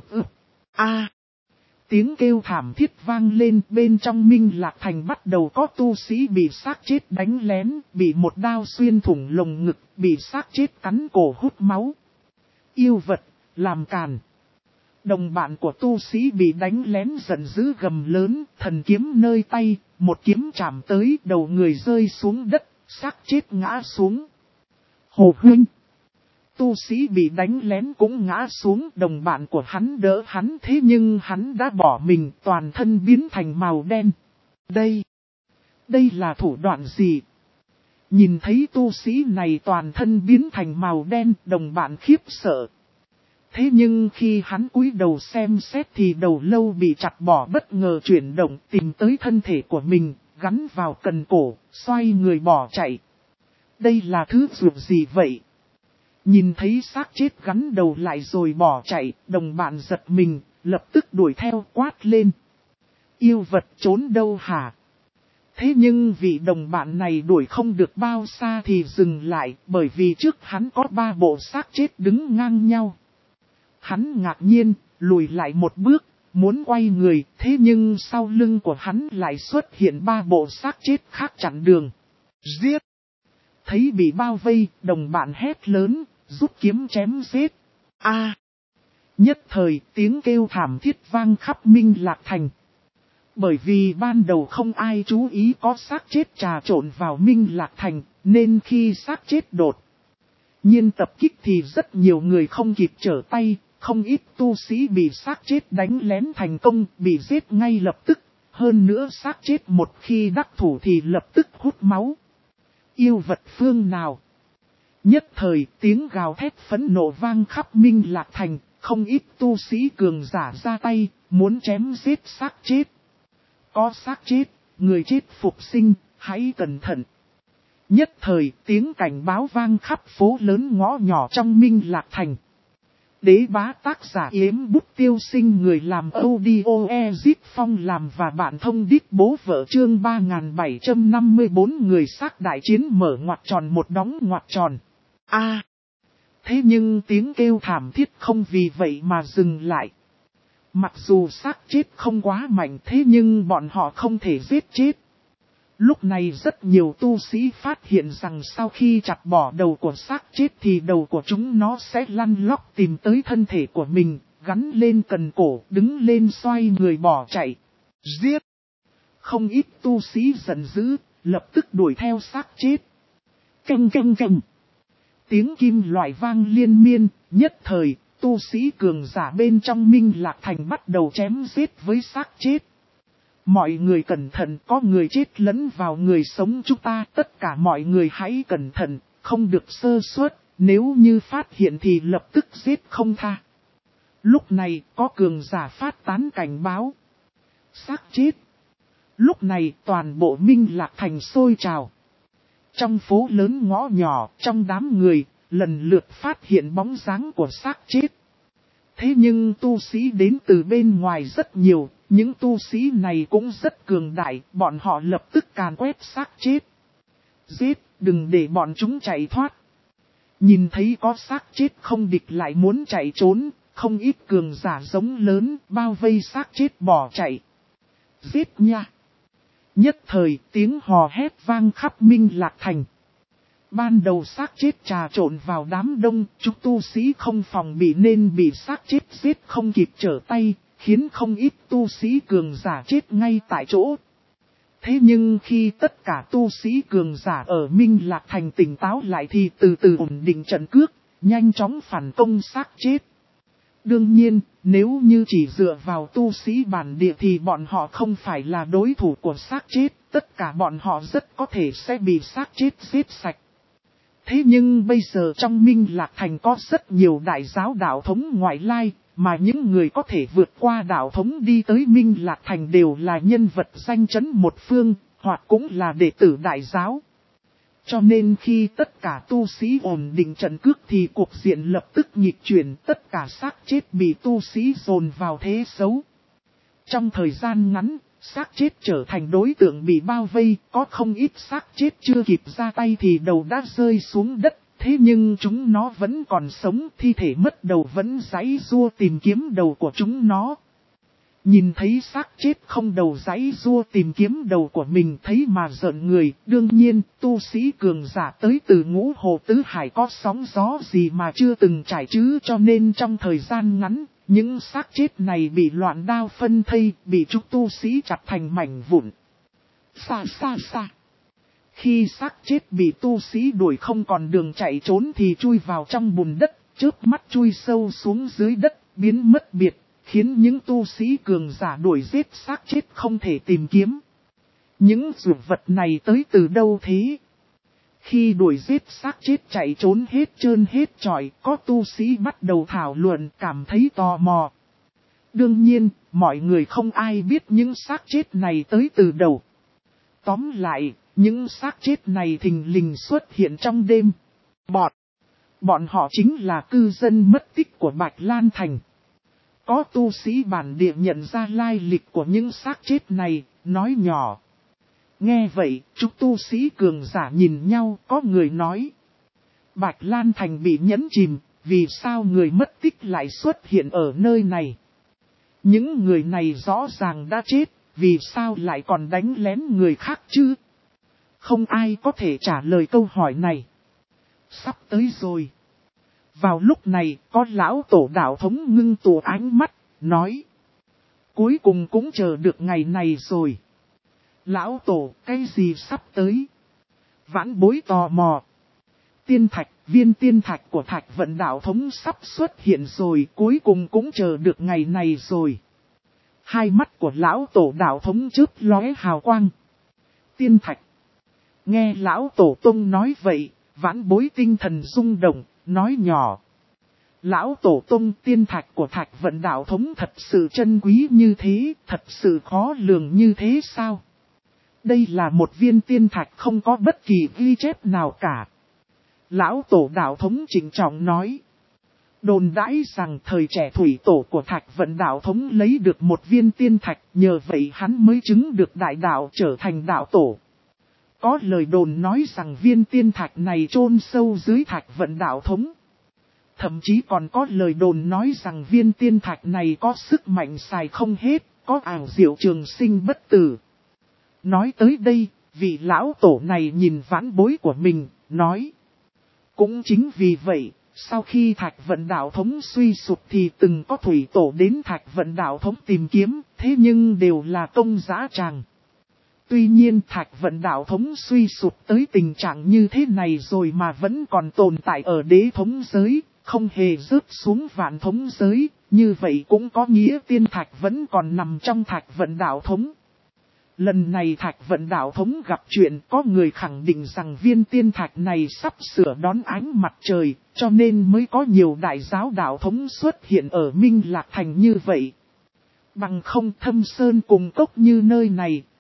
tiếng kêu thảm thiết vang lên, bên trong Minh Lạc Thành bắt đầu có tu sĩ bị xác chết đánh lén, bị một đao xuyên thủng lồng ngực, bị xác chết cắn cổ hút máu. Yêu vật, làm càn. Đồng bạn của tu sĩ bị đánh lén giận dữ gầm lớn, thần kiếm nơi tay, một kiếm chạm tới, đầu người rơi xuống đất, xác chết ngã xuống. Hồ huynh. Tu sĩ bị đánh lén cũng ngã xuống, đồng bạn của hắn đỡ hắn, thế nhưng hắn đã bỏ mình, toàn thân biến thành màu đen. Đây là thủ đoạn gì? Nhìn thấy tu sĩ này toàn thân biến thành màu đen, đồng bạn khiếp sợ. Thế nhưng khi hắn cúi đầu xem xét thì đầu lâu bị chặt bỏ bất ngờ chuyển động, tìm tới thân thể của mình, gắn vào cần cổ, xoay người bỏ chạy. Đây là thứ dược gì vậy? Nhìn thấy xác chết gắn đầu lại rồi bỏ chạy, đồng bạn giật mình, lập tức đuổi theo quát lên. Yêu vật trốn đâu hả? Thế nhưng vị đồng bạn này đuổi không được bao xa thì dừng lại, bởi vì trước hắn có 3 bộ xác chết đứng ngang nhau. Hắn ngạc nhiên, lùi lại một bước, muốn quay người, thế nhưng sau lưng của hắn lại xuất hiện 3 bộ xác chết khác chặn đường. Giết! Thấy bị bao vây, đồng bạn hét lớn, rút kiếm chém giết. Nhất thời tiếng kêu thảm thiết vang khắp Minh Lạc Thành. Bởi vì ban đầu không ai chú ý có xác chết trà trộn vào Minh Lạc Thành, nên khi xác chết đột nhiên tập kích thì rất nhiều người không kịp trở tay, không ít tu sĩ bị xác chết đánh lén thành công, bị giết ngay lập tức. Hơn nữa xác chết một khi đắc thủ thì lập tức hút máu. Yêu vật phương nào? Nhất thời tiếng gào thét phẫn nộ vang khắp Minh Lạc Thành, không ít tu sĩ cường giả ra tay, muốn chém giết xác chết. Có xác chết, người chết phục sinh, hãy cẩn thận. Nhất thời tiếng cảnh báo vang khắp phố lớn ngõ nhỏ trong Minh Lạc Thành. Đế bá tác giả Yếm Bút Tiêu Sinh, người làm audio Ezip Phong làm và bạn thông đít bố vợ, chương 3754, người xác đại chiến mở ngoặc tròn một đóng ngoặc tròn. Thế nhưng tiếng kêu thảm thiết không vì vậy mà dừng lại. Mặc dù xác chết không quá mạnh, thế nhưng bọn họ không thể giết chết. Lúc này rất nhiều tu sĩ phát hiện rằng sau khi chặt bỏ đầu của xác chết thì đầu của chúng nó sẽ lăn lóc tìm tới thân thể của mình, gắn lên cần cổ, đứng lên xoay người bỏ chạy. Giết! Không ít tu sĩ giận dữ, lập tức đuổi theo xác chết. Canh canh canh! Tiếng kim loại vang liên miên, nhất thời, tu sĩ cường giả bên trong Minh Lạc Thành bắt đầu chém giết với xác chết. Mọi người cẩn thận, có người chết lẫn vào người sống chúng ta, tất cả mọi người hãy cẩn thận, không được sơ suất, nếu như phát hiện thì lập tức giết không tha. Lúc này có cường giả phát tán cảnh báo. Xác chết. Lúc này toàn bộ Minh Lạc Thành sôi trào. Trong phố lớn ngõ nhỏ, trong đám người, lần lượt phát hiện bóng dáng của xác chết. Thế nhưng tu sĩ đến từ bên ngoài rất nhiều, những tu sĩ này cũng rất cường đại, bọn họ lập tức càn quét xác chết. Giết, đừng để bọn chúng chạy thoát. Nhìn thấy có xác chết không địch lại muốn chạy trốn, không ít cường giả giống lớn, bao vây xác chết bỏ chạy. Giết nha! Nhất thời tiếng hò hét vang khắp Minh Lạc Thành. Ban đầu xác chết trà trộn vào đám đông, chúng tu sĩ không phòng bị nên bị xác chết giết không kịp trở tay, khiến không ít tu sĩ cường giả chết ngay tại chỗ. Thế nhưng khi tất cả tu sĩ cường giả ở Minh Lạc Thành tỉnh táo lại thì từ từ ổn định trận cước, nhanh chóng phản công xác chết. Đương nhiên, nếu như chỉ dựa vào tu sĩ bản địa thì bọn họ không phải là đối thủ của xác chết, tất cả bọn họ rất có thể sẽ bị xác chết giết sạch. Thế nhưng bây giờ trong Minh Lạc Thành có rất nhiều đại giáo đạo thống ngoại lai, mà những người có thể vượt qua đạo thống đi tới Minh Lạc Thành đều là nhân vật danh chấn một phương, hoặc cũng là đệ tử đại giáo. Cho nên khi tất cả tu sĩ ổn định trận cước thì cuộc diện lập tức nghịch chuyển, tất cả xác chết bị tu sĩ dồn vào thế xấu. Trong thời gian ngắn, xác chết trở thành đối tượng bị bao vây, có không ít xác chết chưa kịp ra tay thì đầu đã rơi xuống đất, thế nhưng chúng nó vẫn còn sống, thi thể mất đầu vẫn giãy giụa tìm kiếm đầu của chúng nó. Nhìn thấy xác chết không đầu giãy giụa tìm kiếm đầu của mình thấy mà giận người, đương nhiên tu sĩ cường giả tới từ Ngũ Hồ Tứ Hải có sóng gió gì mà chưa từng trải chứ, cho nên trong thời gian ngắn, những xác chết này bị loạn đao phân thây, bị chúng tu sĩ chặt thành mảnh vụn. Xa xa xa. Khi xác chết bị tu sĩ đuổi không còn đường chạy trốn thì chui vào trong bùn đất, chớp mắt chui sâu xuống dưới đất, biến mất biệt, khiến những tu sĩ cường giả đuổi giết xác chết không thể tìm kiếm. Những dược vật này tới từ đâu thế? Khi đuổi giết xác chết chạy trốn hết trơn hết trọi, có tu sĩ bắt đầu thảo luận cảm thấy tò mò. Đương nhiên, mọi người không ai biết những xác chết này tới từ đâu. Tóm lại, những xác chết này thình lình xuất hiện trong đêm. Bọn họ chính là cư dân mất tích của Bạch Lan Thành. Có tu sĩ bản địa nhận ra lai lịch của những xác chết này, nói nhỏ. Nghe vậy, chúng tu sĩ cường giả nhìn nhau, có người nói. Bạch Lan Thành bị nhấn chìm, vì sao người mất tích lại xuất hiện ở nơi này? Những người này rõ ràng đã chết, vì sao lại còn đánh lén người khác chứ? Không ai có thể trả lời câu hỏi này. Sắp tới rồi. Vào lúc này, có lão tổ đạo thống ngưng tụ ánh mắt, nói. Cuối cùng cũng chờ được ngày này rồi. Lão tổ, cái gì sắp tới? Vãn bối tò mò. Tiên thạch, viên tiên thạch của Thạch Vận đạo thống sắp xuất hiện rồi, cuối cùng cũng chờ được ngày này rồi. Hai mắt của lão tổ đạo thống chớp lóe hào quang. Tiên thạch. Nghe lão tổ tông nói vậy, vãn bối tinh thần rung động, nói nhỏ. Lão tổ tông tiên thạch của Thạch Vận đạo thống thật sự chân quý như thế, thật sự khó lường như thế sao? Đây là một viên tiên thạch không có bất kỳ ghi chép nào cả. Lão tổ đạo thống trịnh trọng nói. Đồn đãi rằng thời trẻ thủy tổ của Thạch Vận đạo thống lấy được một viên tiên thạch, nhờ vậy hắn mới chứng được đại đạo trở thành đạo tổ. Có lời đồn nói rằng viên tiên thạch này chôn sâu dưới Thạch Vận đạo thống. Thậm chí còn có lời đồn nói rằng viên tiên thạch này có sức mạnh xài không hết, có ảo diệu trường sinh bất tử. Nói tới đây, vị lão tổ này nhìn vãn bối của mình, nói. Cũng chính vì vậy, sau khi Thạch Vận đạo thống suy sụp thì từng có thủy tổ đến Thạch Vận đạo thống tìm kiếm, thế nhưng đều là công dã tràng. Tuy nhiên Thạch Vận đạo thống suy sụp tới tình trạng như thế này rồi mà vẫn còn tồn tại ở đế thống giới, không hề rớt xuống vạn thống giới, như vậy cũng có nghĩa tiên thạch vẫn còn nằm trong Thạch Vận đạo thống. Lần này Thạch Vận đạo thống gặp chuyện, có người khẳng định rằng viên tiên thạch này sắp sửa đón ánh mặt trời, cho nên mới có nhiều đại giáo đạo thống xuất hiện ở Minh Lạc Thành như vậy. Bằng không Thâm Sơn cùng cốc như nơi này,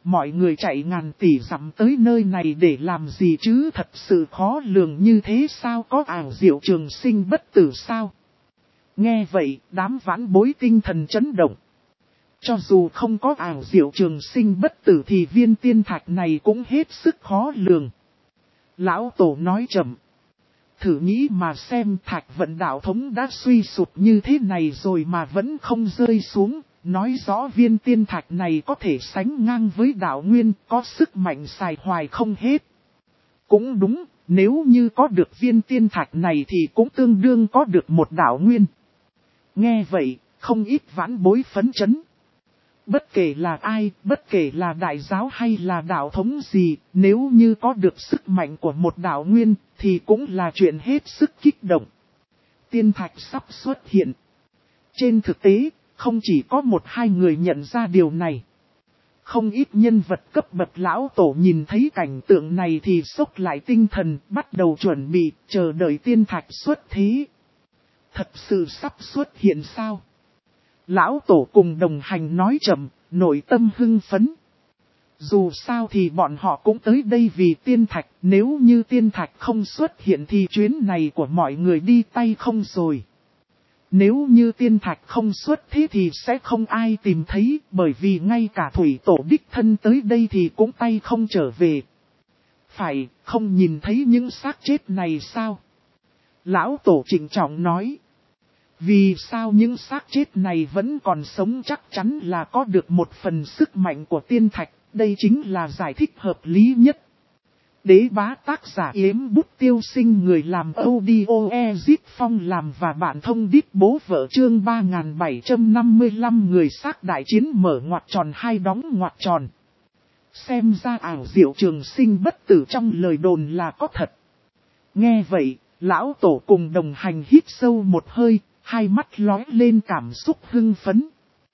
mọi người chạy ngàn tỷ dặm tới nơi này để làm gì chứ, thật sự khó lường như thế sao, có ảo diệu trường sinh bất tử sao? Nghe vậy, đám vãn bối tinh thần chấn động. Cho dù không có ảo diệu trường sinh bất tử thì viên tiên thạch này cũng hết sức khó lường. Lão Tổ nói chậm. Thử nghĩ mà xem, Thạch Vận đạo thống đã suy sụp như thế này rồi mà vẫn không rơi xuống, nói rõ viên tiên thạch này có thể sánh ngang với đạo nguyên, có sức mạnh xài hoài không hết. Cũng đúng, nếu như có được viên tiên thạch này thì cũng tương đương có được một đạo nguyên. Nghe vậy, không ít vãn bối phấn chấn. Bất kể là ai, bất kể là đại giáo hay là đạo thống gì, nếu như có được sức mạnh của một đạo nguyên, thì cũng là chuyện hết sức kích động. Tiên thạch sắp xuất hiện. Trên thực tế, không chỉ có một hai người nhận ra điều này. Không ít nhân vật cấp bậc lão tổ nhìn thấy cảnh tượng này thì sốc lại tinh thần, bắt đầu chuẩn bị, chờ đợi tiên thạch xuất thế. Thật sự sắp xuất hiện sao? Lão Tổ cùng đồng hành nói chậm, nội tâm hưng phấn. Dù sao thì bọn họ cũng tới đây vì tiên thạch, nếu như tiên thạch không xuất hiện thì chuyến này của mọi người đi tay không rồi. Nếu như tiên thạch không xuất thế thì sẽ không ai tìm thấy, bởi vì ngay cả thủy tổ đích thân tới đây thì cũng tay không trở về. Phải, không nhìn thấy những xác chết này sao? Lão Tổ trịnh trọng nói. Vì sao những xác chết này vẫn còn sống, chắc chắn là có được một phần sức mạnh của tiên thạch, đây chính là giải thích hợp lý nhất. Đế bá tác giả Yếm Bút Tiêu Sinh, người làm audio Ezip Phong làm và bạn thông điệp bố vợ, chương 3755 người xác đại chiến mở ngoặc tròn hai đóng ngoặc tròn. Xem ra ảo diệu trường sinh bất tử trong lời đồn là có thật. Nghe vậy, lão tổ cùng đồng hành hít sâu một hơi. Hai mắt lóe lên cảm xúc hưng phấn.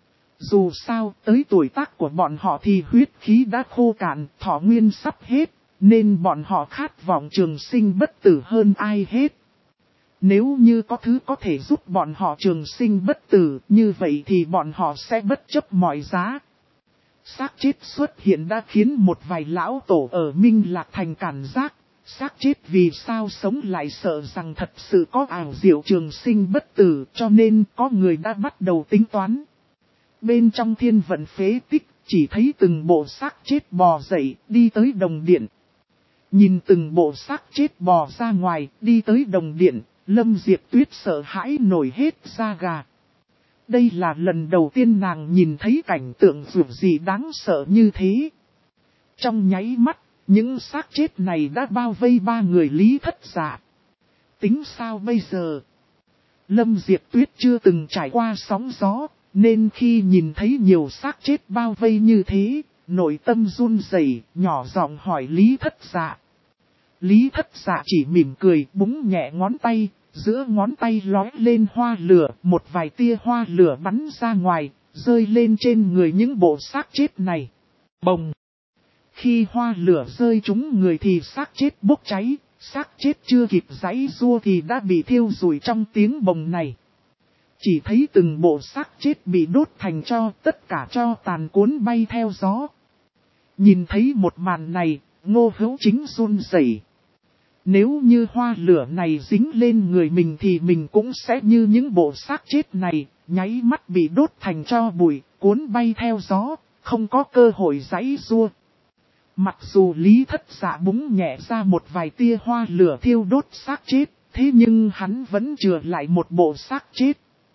Dù sao, tới tuổi tác của bọn họ thì huyết khí đã khô cạn, thọ nguyên sắp hết, nên bọn họ khát vọng trường sinh bất tử hơn ai hết. Nếu như có thứ có thể giúp bọn họ trường sinh bất tử, như vậy thì bọn họ sẽ bất chấp mọi giá. Xác chết xuất hiện đã khiến một vài lão tổ ở Minh Lạc Thành cảm giác. Xác chết vì sao sống lại, sợ rằng thật sự có ảo diệu trường sinh bất tử, cho nên có người đã bắt đầu tính toán. Bên trong thiên vận phế tích, chỉ thấy từng bộ xác chết bò dậy, đi tới đồng điện. Nhìn từng bộ xác chết bò ra ngoài, đi tới đồng điện, Lâm Diệp Tuyết sợ hãi nổi hết da gà. Đây là lần đầu tiên nàng nhìn thấy cảnh tượng dù gì đáng sợ như thế. Trong nháy mắt, những xác chết này đã bao vây ba người Lý Thất Dạ. Tính sao bây giờ? Lâm Diệp Tuyết chưa từng trải qua sóng gió, nên khi nhìn thấy nhiều xác chết bao vây như thế, nội tâm run rẩy, nhỏ giọng hỏi Lý Thất Dạ. Lý Thất Dạ chỉ mỉm cười, búng nhẹ ngón tay, giữa ngón tay lói lên hoa lửa, một vài tia hoa lửa bắn ra ngoài, rơi lên trên người những bộ xác chết này. Bồng! Khi hoa lửa rơi trúng người thì xác chết bốc cháy, xác chết chưa kịp giãy giụa thì đã bị thiêu rụi trong tiếng bồng này. Chỉ thấy từng bộ xác chết bị đốt thành tro, tất cả tro tàn cuốn bay theo gió. Nhìn thấy một màn này, Ngô Hữu Chính run rẩy. Nếu như hoa lửa này dính lên người mình thì mình cũng sẽ như những bộ xác chết này, nháy mắt bị đốt thành tro bụi, cuốn bay theo gió, không có cơ hội giãy giụa. Mặc dù Lý Thất Dạ búng nhẹ ra một vài tia hoa lửa thiêu đốt xác chết, thế nhưng hắn vẫn chừa lại một bộ xác chết.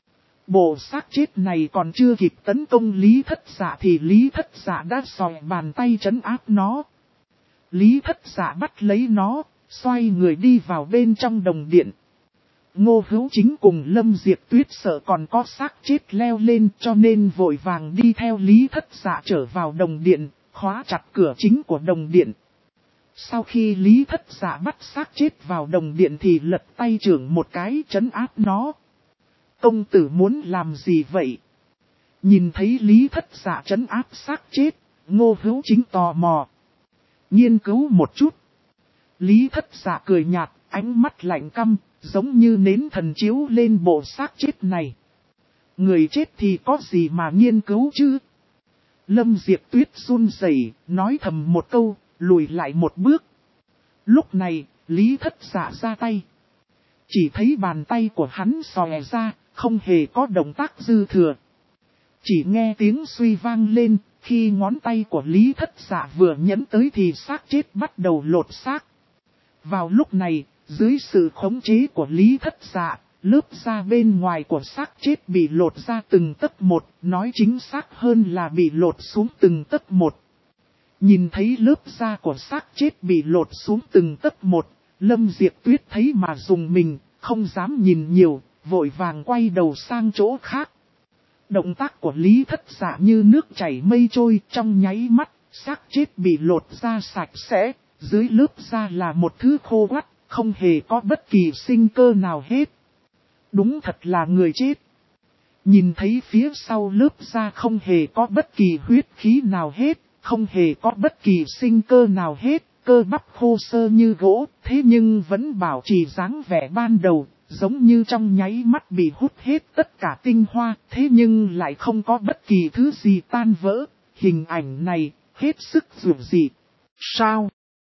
Bộ xác chết này còn chưa kịp tấn công Lý Thất Dạ thì Lý Thất Dạ đã xòe bàn tay trấn áp nó. Lý Thất Dạ bắt lấy nó, xoay người đi vào bên trong đồng điện. Ngô Hữu Chính cùng Lâm Diệp Tuyết sợ còn có xác chết leo lên, cho nên vội vàng đi theo Lý Thất Dạ trở vào đồng điện, khóa chặt cửa chính của đồng điện. Sau khi Lý Thất Dạ bắt xác chết vào đồng điện thì lật tay trưởng một cái trấn áp nó. Công tử muốn làm gì vậy? Nhìn thấy Lý Thất Dạ trấn áp xác chết, Ngô Hữu Chính tò mò. Nghiên cứu một chút. Lý Thất Dạ cười nhạt, ánh mắt lạnh căm, giống như nến thần chiếu lên bộ xác chết này. Người chết thì có gì mà nghiên cứu chứ? Lâm Diệp Tuyết run rẩy, nói thầm một câu, lùi lại một bước. Lúc này, Lý Thất Dạ ra tay. Chỉ thấy bàn tay của hắn xòe ra, không hề có động tác dư thừa. Chỉ nghe tiếng suy vang lên, khi ngón tay của Lý Thất Dạ vừa nhấn tới thì xác chết bắt đầu lột xác. Vào lúc này, dưới sự khống chế của Lý Thất Dạ, lớp da bên ngoài của xác chết bị lột ra từng tấc một, nói chính xác hơn là bị lột xuống từng tấc một. Nhìn thấy lớp da của xác chết bị lột xuống từng tấc một, Lâm Diệp Tuyết thấy mà dùng mình, không dám nhìn nhiều, vội vàng quay đầu sang chỗ khác. Động tác của Lý Thất Dạ như nước chảy mây trôi, trong nháy mắt, xác chết bị lột ra sạch sẽ, dưới lớp da là một thứ khô quắt, không hề có bất kỳ sinh cơ nào hết. Đúng thật là người chết. Nhìn thấy phía sau lớp da không hề có bất kỳ huyết khí nào hết, không hề có bất kỳ sinh cơ nào hết, cơ bắp khô sơ như gỗ, thế nhưng vẫn bảo trì dáng vẻ ban đầu, giống như trong nháy mắt bị hút hết tất cả tinh hoa, thế nhưng lại không có bất kỳ thứ gì tan vỡ. Hình ảnh này, hết sức dường dị. Sao?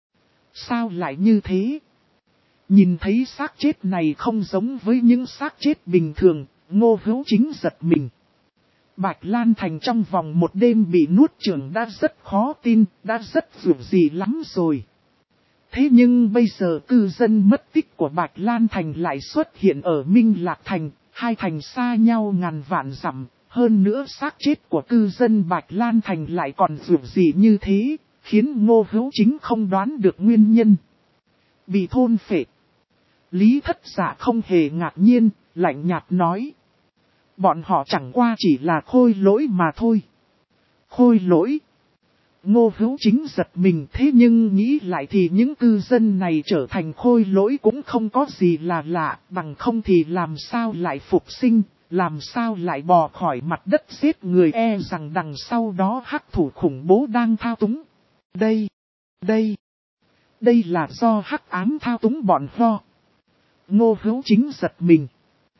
Sao lại như thế? Nhìn thấy xác chết này không giống với những xác chết bình thường, Ngô Hữu Chính giật mình. Bạch Lan Thành trong vòng một đêm bị nuốt chửng đã rất khó tin, đã rất dường dị lắm rồi. Thế nhưng bây giờ cư dân mất tích của Bạch Lan Thành lại xuất hiện ở Minh Lạc Thành, hai thành xa nhau ngàn vạn dặm, hơn nữa xác chết của cư dân Bạch Lan Thành lại còn dường dị như thế, khiến Ngô Hữu Chính không đoán được nguyên nhân. Bị thôn phệ. Lý Thất Dạ không hề ngạc nhiên, lạnh nhạt nói. Bọn họ chẳng qua chỉ là khôi lỗi mà thôi. Khôi lỗi. Ngô Hữu Chính giật mình, thế nhưng nghĩ lại thì những cư dân này trở thành khôi lỗi cũng không có gì là lạ, bằng không thì làm sao lại phục sinh, làm sao lại bò khỏi mặt đất giết người, e rằng đằng sau đó hắc thủ khủng bố đang thao túng. Đây là do hắc ám thao túng bọn ho. Ngô Hữu Chính giật mình.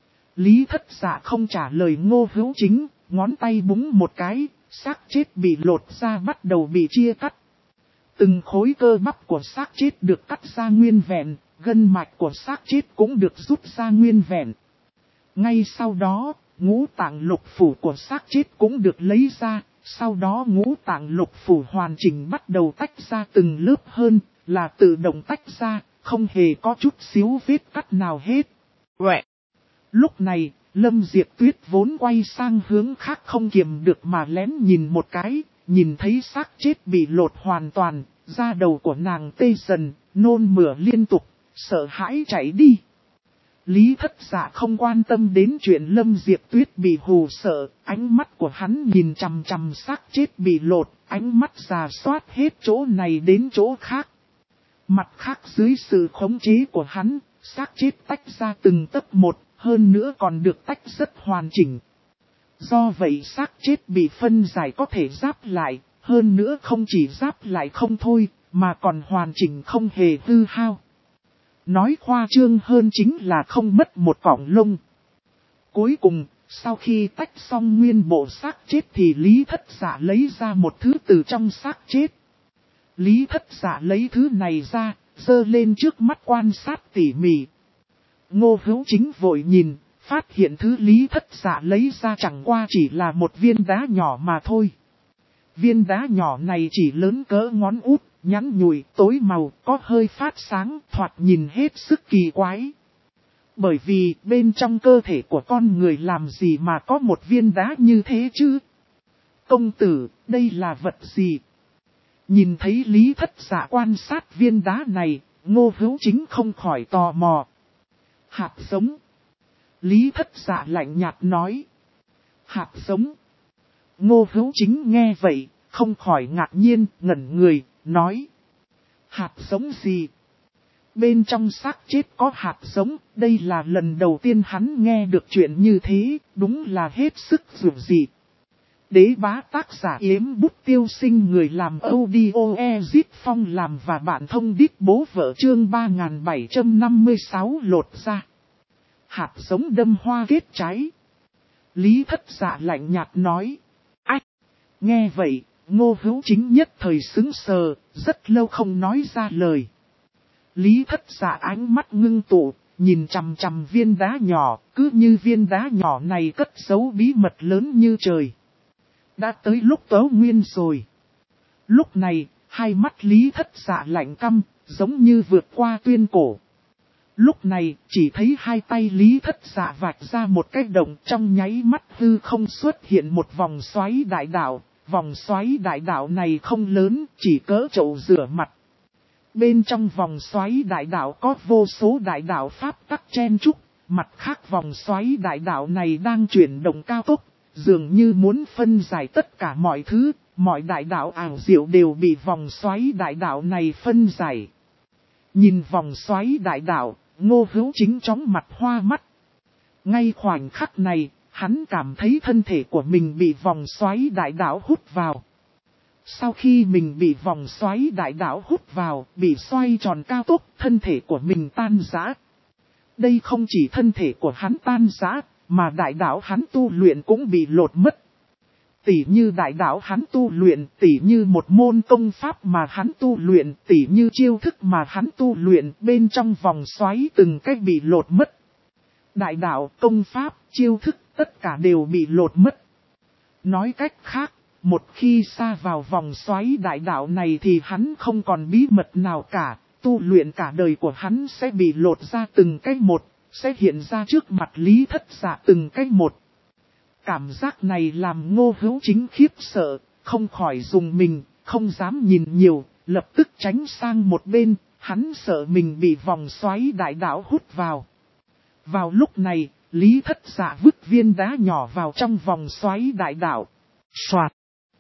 Lý Thất Dạ không trả lời Ngô Hữu Chính, ngón tay búng một cái, xác chết bị lột ra bắt đầu bị chia cắt. Từng khối cơ bắp của xác chết được cắt ra nguyên vẹn, gân mạch của xác chết cũng được rút ra nguyên vẹn. Ngay sau đó, ngũ tạng lục phủ của xác chết cũng được lấy ra, sau đó ngũ tạng lục phủ hoàn chỉnh bắt đầu tách ra từng lớp hơn, là tự động tách ra, không hề có chút xíu vết cắt nào hết. Uệ! Lúc này, Lâm Diệp Tuyết vốn quay sang hướng khác không kiềm được mà lén nhìn một cái, nhìn thấy xác chết bị lột hoàn toàn, da đầu của nàng tê dần, nôn mửa liên tục, sợ hãi chạy đi. Lý Thất Dạ không quan tâm đến chuyện Lâm Diệp Tuyết bị hù sợ, ánh mắt của hắn nhìn chằm chằm xác chết bị lột, ánh mắt rà soát hết chỗ này đến chỗ khác. Mặt khác dưới sự khống chế của hắn, xác chết tách ra từng tấc một, hơn nữa còn được tách rất hoàn chỉnh. Do vậy xác chết bị phân giải có thể ráp lại, hơn nữa không chỉ ráp lại không thôi, mà còn hoàn chỉnh không hề hư hao. Nói khoa trương hơn chính là không mất một cọng lông. Cuối cùng, sau khi tách xong nguyên bộ xác chết thì Lý Thất Dạ lấy ra một thứ từ trong xác chết. Lý Thất Dạ lấy thứ này ra, giơ lên trước mắt quan sát tỉ mỉ. Ngô Hữu Chính vội nhìn, phát hiện thứ Lý Thất Dạ lấy ra chẳng qua chỉ là một viên đá nhỏ mà thôi. Viên đá nhỏ này chỉ lớn cỡ ngón út, nhắn nhủi, tối màu, có hơi phát sáng, thoạt nhìn hết sức kỳ quái. Bởi vì bên trong cơ thể của con người làm gì mà có một viên đá như thế chứ? Công tử, đây là vật gì? Nhìn thấy Lý Thất Dạ quan sát viên đá này, Ngô Hữu Chính không khỏi tò mò. Hạt giống. Lý Thất Dạ lạnh nhạt nói. Hạt giống. Ngô Hữu Chính nghe vậy, không khỏi ngạc nhiên, ngẩn người, nói. Hạt giống gì? Bên trong xác chết có hạt giống, đây là lần đầu tiên hắn nghe được chuyện như thế, đúng là hết sức dường dị. Đế bá tác giả Yếm Bút Tiêu Sinh, người làm audio Ezit Phong làm và bạn thông đít bố vợ chương 3756 lột ra. Hạt giống đâm hoa kết trái. Lý Thất Dạ lạnh nhạt nói. Ách! Nghe vậy, Ngô Hữu Chính nhất thời sững sờ, rất lâu không nói ra lời. Lý Thất Dạ ánh mắt ngưng tụ, nhìn chằm chằm viên đá nhỏ, cứ như viên đá nhỏ này cất giấu bí mật lớn như trời. Đã tới lúc Tấu Nguyên rồi. Lúc này, hai mắt Lý Thất Dạ lạnh căm, giống như vượt qua tuyên cổ. Lúc này, chỉ thấy hai tay Lý Thất Dạ vạch ra một cái động, trong nháy mắt hư không xuất hiện một vòng xoáy đại đạo. Vòng xoáy đại đạo này không lớn, chỉ cỡ chậu rửa mặt. Bên trong vòng xoáy đại đạo có vô số đại đạo pháp tắc chen chúc, mặt khác vòng xoáy đại đạo này đang chuyển động cao tốc, dường như muốn phân giải tất cả mọi thứ, mọi đại đạo ảo diệu đều bị vòng xoáy đại đạo này phân giải. Nhìn vòng xoáy đại đạo, Ngô Hữu Chính chóng mặt hoa mắt. Ngay khoảnh khắc này, hắn cảm thấy thân thể của mình bị vòng xoáy đại đạo hút vào. Sau khi mình bị vòng xoáy đại đạo hút vào, bị xoay tròn cao tốc, thân thể của mình tan rã. Đây không chỉ thân thể của hắn tan rã, mà đại đạo hắn tu luyện cũng bị lột mất. Tỉ như đại đạo hắn tu luyện, tỉ như một môn công pháp mà hắn tu luyện, tỉ như chiêu thức mà hắn tu luyện, bên trong vòng xoáy từng cách bị lột mất. Đại đạo, công pháp, chiêu thức, tất cả đều bị lột mất. Nói cách khác, một khi xa vào vòng xoáy đại đạo này thì hắn không còn bí mật nào cả, tu luyện cả đời của hắn sẽ bị lột ra từng cái một, sẽ hiện ra trước mặt Lý Thất Dạ từng cái một. Cảm giác này làm Ngô Hữu Chính khiếp sợ, không khỏi dùng mình, không dám nhìn nhiều, lập tức tránh sang một bên, hắn sợ mình bị vòng xoáy đại đạo hút vào. Vào lúc này, Lý Thất Dạ vứt viên đá nhỏ vào trong vòng xoáy đại đạo. Soạt!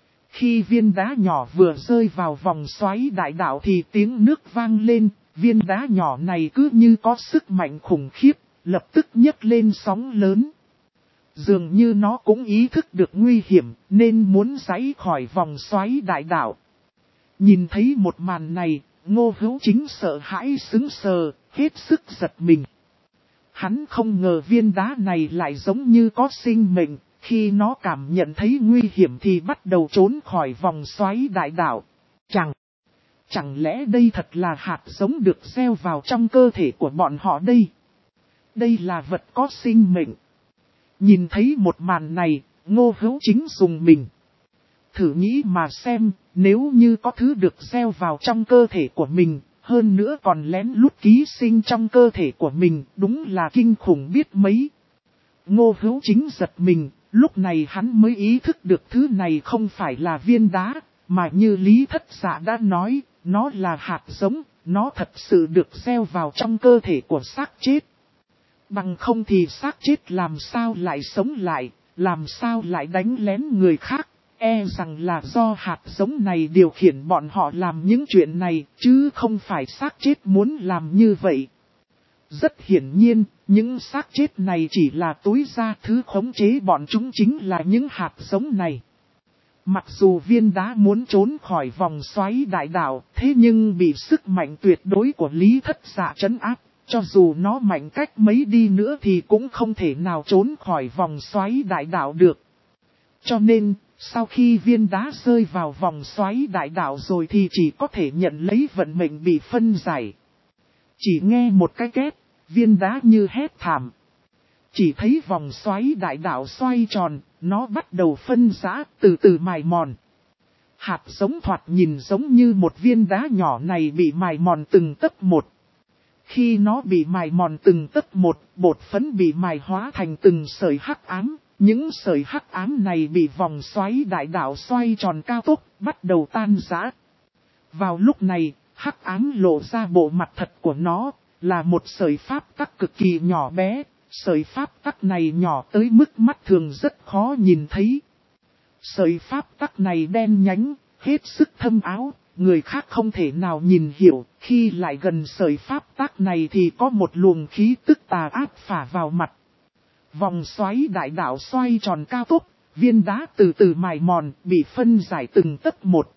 Khi viên đá nhỏ vừa rơi vào vòng xoáy đại đạo thì tiếng nước vang lên, viên đá nhỏ này cứ như có sức mạnh khủng khiếp, lập tức nhấc lên sóng lớn. Dường như nó cũng ý thức được nguy hiểm, nên muốn giãy khỏi vòng xoáy đại đạo. Nhìn thấy một màn này, Ngô Hữu Chính sợ hãi sững sờ, hết sức giật mình. Hắn không ngờ viên đá này lại giống như có sinh mệnh, khi nó cảm nhận thấy nguy hiểm thì bắt đầu trốn khỏi vòng xoáy đại đạo. Chẳng lẽ đây thật là hạt giống được gieo vào trong cơ thể của bọn họ đây? Đây là vật có sinh mệnh. Nhìn thấy một màn này, Ngô Hữu Chính dùng mình. Thử nghĩ mà xem, nếu như có thứ được gieo vào trong cơ thể của mình, hơn nữa còn lén lút ký sinh trong cơ thể của mình, đúng là kinh khủng biết mấy. Ngô Hữu Chính giật mình, lúc này hắn mới ý thức được thứ này không phải là viên đá, mà như Lý Thất Dạ đã nói, nó là hạt giống, nó thật sự được gieo vào trong cơ thể của xác chết. Bằng không thì xác chết làm sao lại sống lại, làm sao lại đánh lén người khác, e rằng là do hạt giống này điều khiển bọn họ làm những chuyện này, chứ không phải xác chết muốn làm như vậy. Rất hiển nhiên, những xác chết này chỉ là túi ra, thứ khống chế bọn chúng chính là những hạt giống này. Mặc dù viên đá muốn trốn khỏi vòng xoáy đại đạo, thế nhưng bị sức mạnh tuyệt đối của Lý Thất Dạ trấn áp. Cho dù nó mạnh cách mấy đi nữa thì cũng không thể nào trốn khỏi vòng xoáy đại đạo được. Cho nên, sau khi viên đá rơi vào vòng xoáy đại đạo rồi thì chỉ có thể nhận lấy vận mệnh bị phân giải. Chỉ nghe một cái két, viên đá như hét thảm. Chỉ thấy vòng xoáy đại đạo xoay tròn, nó bắt đầu phân rã, từ từ mài mòn. Hạt giống thoạt nhìn giống như một viên đá nhỏ này bị mài mòn từng tấc một. Khi nó bị mài mòn từng tấc một, bột phấn bị mài hóa thành từng sợi hắc ám. Những sợi hắc ám này bị vòng xoáy đại đạo xoay tròn cao tốc, bắt đầu tan rã. Vào lúc này, hắc ám lộ ra bộ mặt thật của nó, là một sợi pháp tắc cực kỳ nhỏ bé. Sợi pháp tắc này nhỏ tới mức mắt thường rất khó nhìn thấy. Sợi pháp tắc này đen nhánh, hết sức thâm áo. Người khác không thể nào nhìn hiểu, khi lại gần sợi pháp tắc này thì có một luồng khí tức tà ác phả vào mặt. Vòng xoáy đại đạo xoay tròn cao tốc, viên đá từ từ mài mòn, bị phân giải từng tấc một.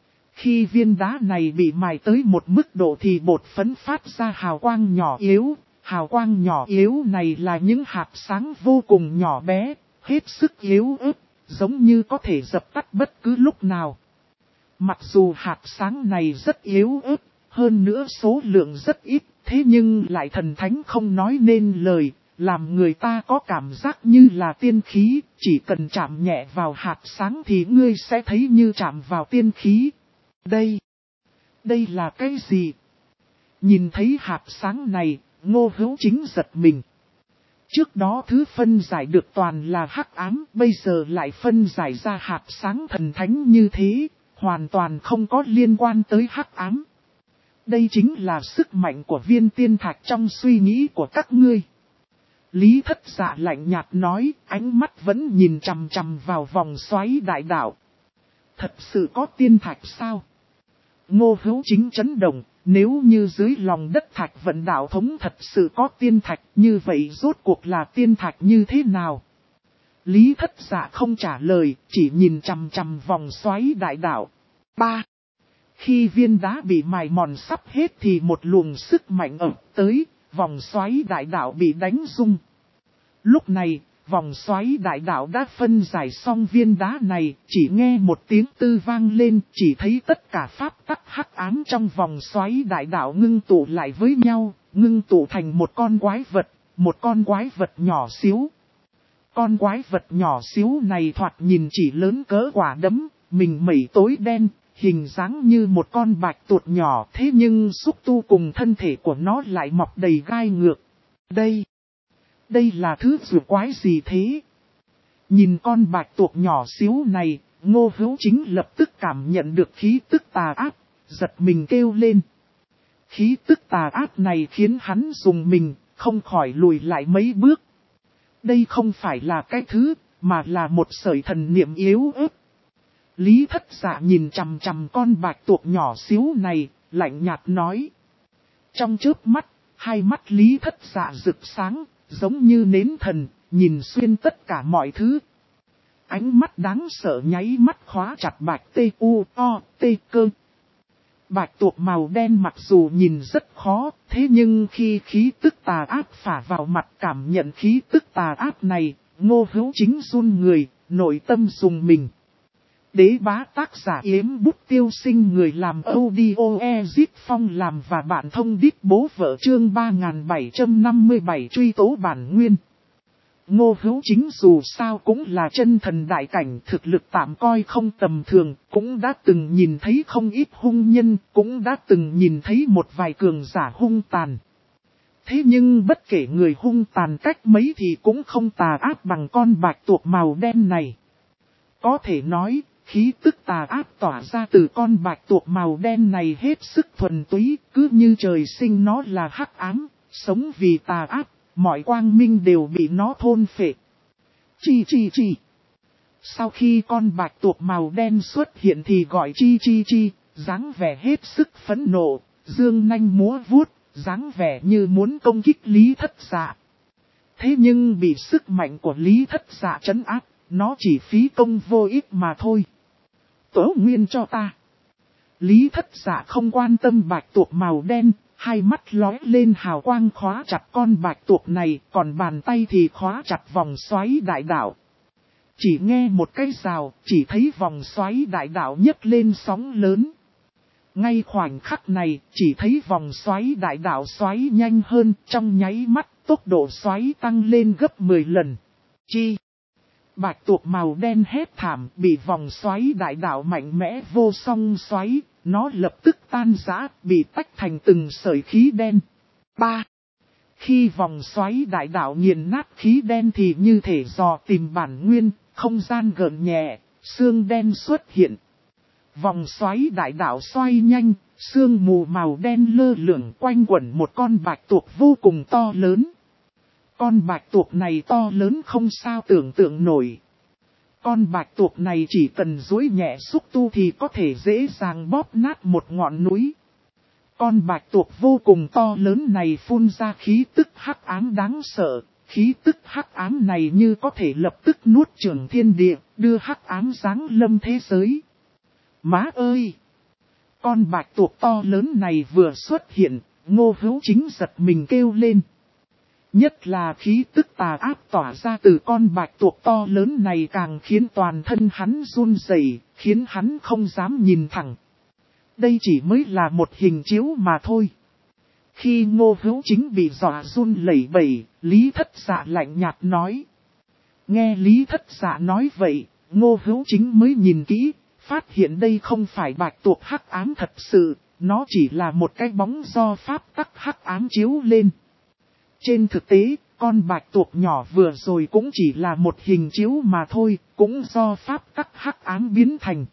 Khi viên đá này bị mài tới một mức độ thì bột phấn phát ra hào quang nhỏ yếu. Hào quang nhỏ yếu này là những hạt sáng vô cùng nhỏ bé, hết sức yếu ớt. giống như có thể dập tắt bất cứ lúc nào. Mặc dù hạt sáng này rất yếu ớt, hơn nữa số lượng rất ít, thế nhưng lại thần thánh không nói nên lời, làm người ta có cảm giác như là tiên khí, chỉ cần chạm nhẹ vào hạt sáng thì ngươi sẽ thấy như chạm vào tiên khí. Đây là cái gì? Nhìn thấy hạt sáng này, Ngô Hữu Chính giật mình. Trước đó thứ phân giải được toàn là hắc ám, bây giờ lại phân giải ra hạt sáng thần thánh như thế, hoàn toàn không có liên quan tới hắc ám. Đây chính là sức mạnh của viên tiên thạch trong suy nghĩ của các ngươi. Lý Thất Dạ lạnh nhạt nói, ánh mắt vẫn nhìn chằm chằm vào vòng xoáy đại đạo. Thật sự có tiên thạch sao? Ngô Hữu Chính chấn động, nếu như dưới lòng đất thạch vận đạo thống thật sự có tiên thạch, như vậy rốt cuộc là tiên thạch như thế nào? Lý Thất Dạ không trả lời, chỉ nhìn chằm chằm vòng xoáy đại đạo. 3. Khi viên đá bị mài mòn sắp hết thì một luồng sức mạnh ập tới, vòng xoáy đại đạo bị đánh rung. Lúc này, vòng xoáy đại đạo đã phân giải xong viên đá này, chỉ nghe một tiếng tư vang lên, chỉ thấy tất cả pháp tắc hắc ám trong vòng xoáy đại đạo ngưng tụ lại với nhau, ngưng tụ thành một con quái vật nhỏ xíu. Con quái vật nhỏ xíu này thoạt nhìn chỉ lớn cỡ quả đấm, mình mẩy tối đen, hình dáng như một con bạch tuộc nhỏ, thế nhưng xúc tu cùng thân thể của nó lại mọc đầy gai ngược. Đây là thứ rùa quái gì thế? Nhìn con bạch tuộc nhỏ xíu này, Ngô Hữu Chính lập tức cảm nhận được khí tức tà ác, giật mình kêu lên. Khí tức tà ác này khiến hắn dùng mình, không khỏi lùi lại mấy bước. Đây không phải là cái thứ, mà là một sợi thần niệm yếu ớt. Lý Thất Dạ nhìn chằm chằm con bạch tuộc nhỏ xíu này, lạnh nhạt nói. Trong chớp mắt, hai mắt Lý Thất Dạ rực sáng, giống như nến thần, nhìn xuyên tất cả mọi thứ. Ánh mắt đáng sợ nháy mắt khóa chặt bạch tê cơ. Bạch tuộc màu đen mặc dù nhìn rất khó, thế nhưng khi khí tức tà ác phả vào mặt cảm nhận khí tức tà ác này, Ngô Hữu Chính run người, nội tâm rùng mình. Đế bá tác giả Yếm Bút Tiêu Sinh, người làm audio Ezit Phong làm và bạn thông đít bố vợ, chương 3757 truy tố bản nguyên. Ngô Hữu Chính dù sao cũng là chân thần đại cảnh, thực lực tạm coi không tầm thường, cũng đã từng nhìn thấy không ít hung nhân, cũng đã từng nhìn thấy một vài cường giả hung tàn. Thế nhưng bất kể người hung tàn cách mấy thì cũng không tà ác bằng con bạch tuộc màu đen này. Có thể nói, khí tức tà ác tỏa ra từ con bạch tuộc màu đen này hết sức thuần túy, cứ như trời sinh nó là hắc ám, sống vì tà ác, mọi quang minh đều bị nó thôn phệ. Chi. Sau khi con bạch tuộc màu đen xuất hiện thì gọi chi, dáng vẻ hết sức phẫn nộ, dương nanh múa vuốt, dáng vẻ như muốn công kích Lý Thất Dạ. Thế nhưng bị sức mạnh của Lý Thất Dạ trấn áp, nó chỉ phí công vô ích mà thôi. Tố nguyên cho ta. Lý Thất Dạ không quan tâm bạch tuộc màu đen, hai mắt lóe lên hào quang khóa chặt con bạch tuộc này, còn bàn tay thì khóa chặt vòng xoáy đại đạo. Chỉ nghe một cái rào, chỉ thấy vòng xoáy đại đạo nhấc lên sóng lớn. Ngay khoảnh khắc này, chỉ thấy vòng xoáy đại đạo xoáy nhanh hơn, trong nháy mắt, tốc độ xoáy tăng lên gấp 10 lần. Bạch tuộc màu đen hét thảm, bị vòng xoáy đại đạo mạnh mẽ vô song xoáy, nó lập tức tan rã, bị tách thành từng sợi khí đen. 3. Khi vòng xoáy đại đạo nghiền nát khí đen thì như thể dò tìm bản nguyên, không gian gợn nhẹ, sương đen xuất hiện. Vòng xoáy đại đạo xoay nhanh, sương mù màu đen lơ lửng quanh quẩn một con bạch tuộc vô cùng to lớn. Con bạch tuộc này to lớn không sao tưởng tượng nổi. Con bạch tuộc này chỉ cần duỗi nhẹ xúc tu thì có thể dễ dàng bóp nát một ngọn núi. Con bạch tuộc vô cùng to lớn này phun ra khí tức hắc ám đáng sợ. Khí tức hắc ám này như có thể lập tức nuốt chửng thiên địa, đưa hắc ám giáng lâm thế giới. Má ơi! Con bạch tuộc to lớn này vừa xuất hiện, Ngô Hữu Chính giật mình kêu lên. Nhất là khí tức tà áp tỏa ra từ con bạch tuộc to lớn này càng khiến toàn thân hắn run rẩy, khiến hắn không dám nhìn thẳng. Đây chỉ mới là một hình chiếu mà thôi. Khi Ngô Hữu Chính bị dọa run lẩy bẩy, Lý Thất Dạ lạnh nhạt nói. Nghe Lý Thất Dạ nói vậy, Ngô Hữu Chính mới nhìn kỹ, phát hiện đây không phải bạch tuộc hắc ám thật sự, nó chỉ là một cái bóng do pháp tắc hắc ám chiếu lên. Trên thực tế, con bạch tuộc nhỏ vừa rồi cũng chỉ là một hình chiếu mà thôi, cũng do pháp tắc hắc ám biến thành.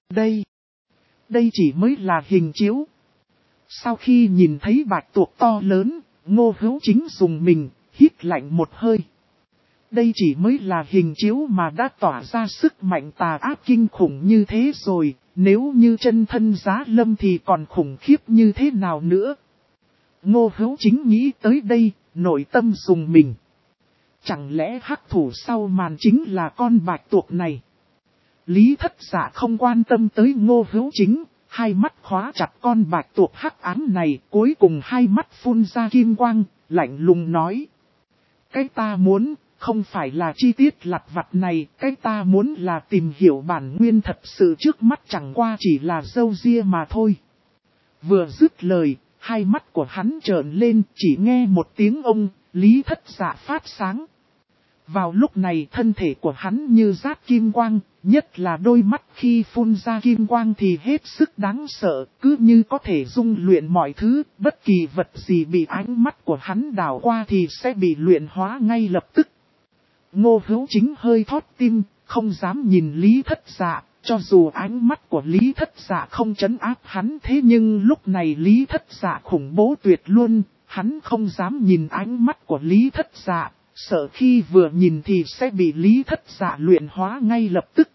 Đây chỉ mới là hình chiếu. Sau khi nhìn thấy bạch tuộc to lớn, Ngô Hữu Chính dùng mình, hít lạnh một hơi. Đây chỉ mới là hình chiếu mà đã tỏa ra sức mạnh tà ác kinh khủng như thế rồi, nếu như chân thân Giá Lâm thì còn khủng khiếp như thế nào nữa. Ngô Hữu Chính nghĩ tới đây, nội tâm dùng mình. Chẳng lẽ hắc thủ sau màn chính là con bạch tuộc này? Lý Thất Dạ không quan tâm tới Ngô Hữu Chính, hai mắt khóa chặt con bạch tuộc hắc ám này, cuối cùng hai mắt phun ra kim quang, lạnh lùng nói. Cái ta muốn, không phải là chi tiết lặt vặt này, cái ta muốn là tìm hiểu bản nguyên thật sự trước mắt chẳng qua chỉ là râu ria mà thôi. Vừa dứt lời, hai mắt của hắn trợn lên, chỉ nghe một tiếng ông, Lý Thất Dạ phát sáng. Vào lúc này thân thể của hắn như rát kim quang, nhất là đôi mắt khi phun ra kim quang thì hết sức đáng sợ, cứ như có thể dung luyện mọi thứ, bất kỳ vật gì bị ánh mắt của hắn đảo qua thì sẽ bị luyện hóa ngay lập tức. Ngô Hữu Chính hơi thót tim, không dám nhìn Lý Thất Dạ, cho dù ánh mắt của Lý Thất Dạ không trấn áp hắn thế nhưng lúc này Lý Thất Dạ khủng bố tuyệt luôn, hắn không dám nhìn ánh mắt của Lý Thất Dạ. Sợ khi vừa nhìn thì sẽ bị Lý Thất Dạ luyện hóa ngay lập tức.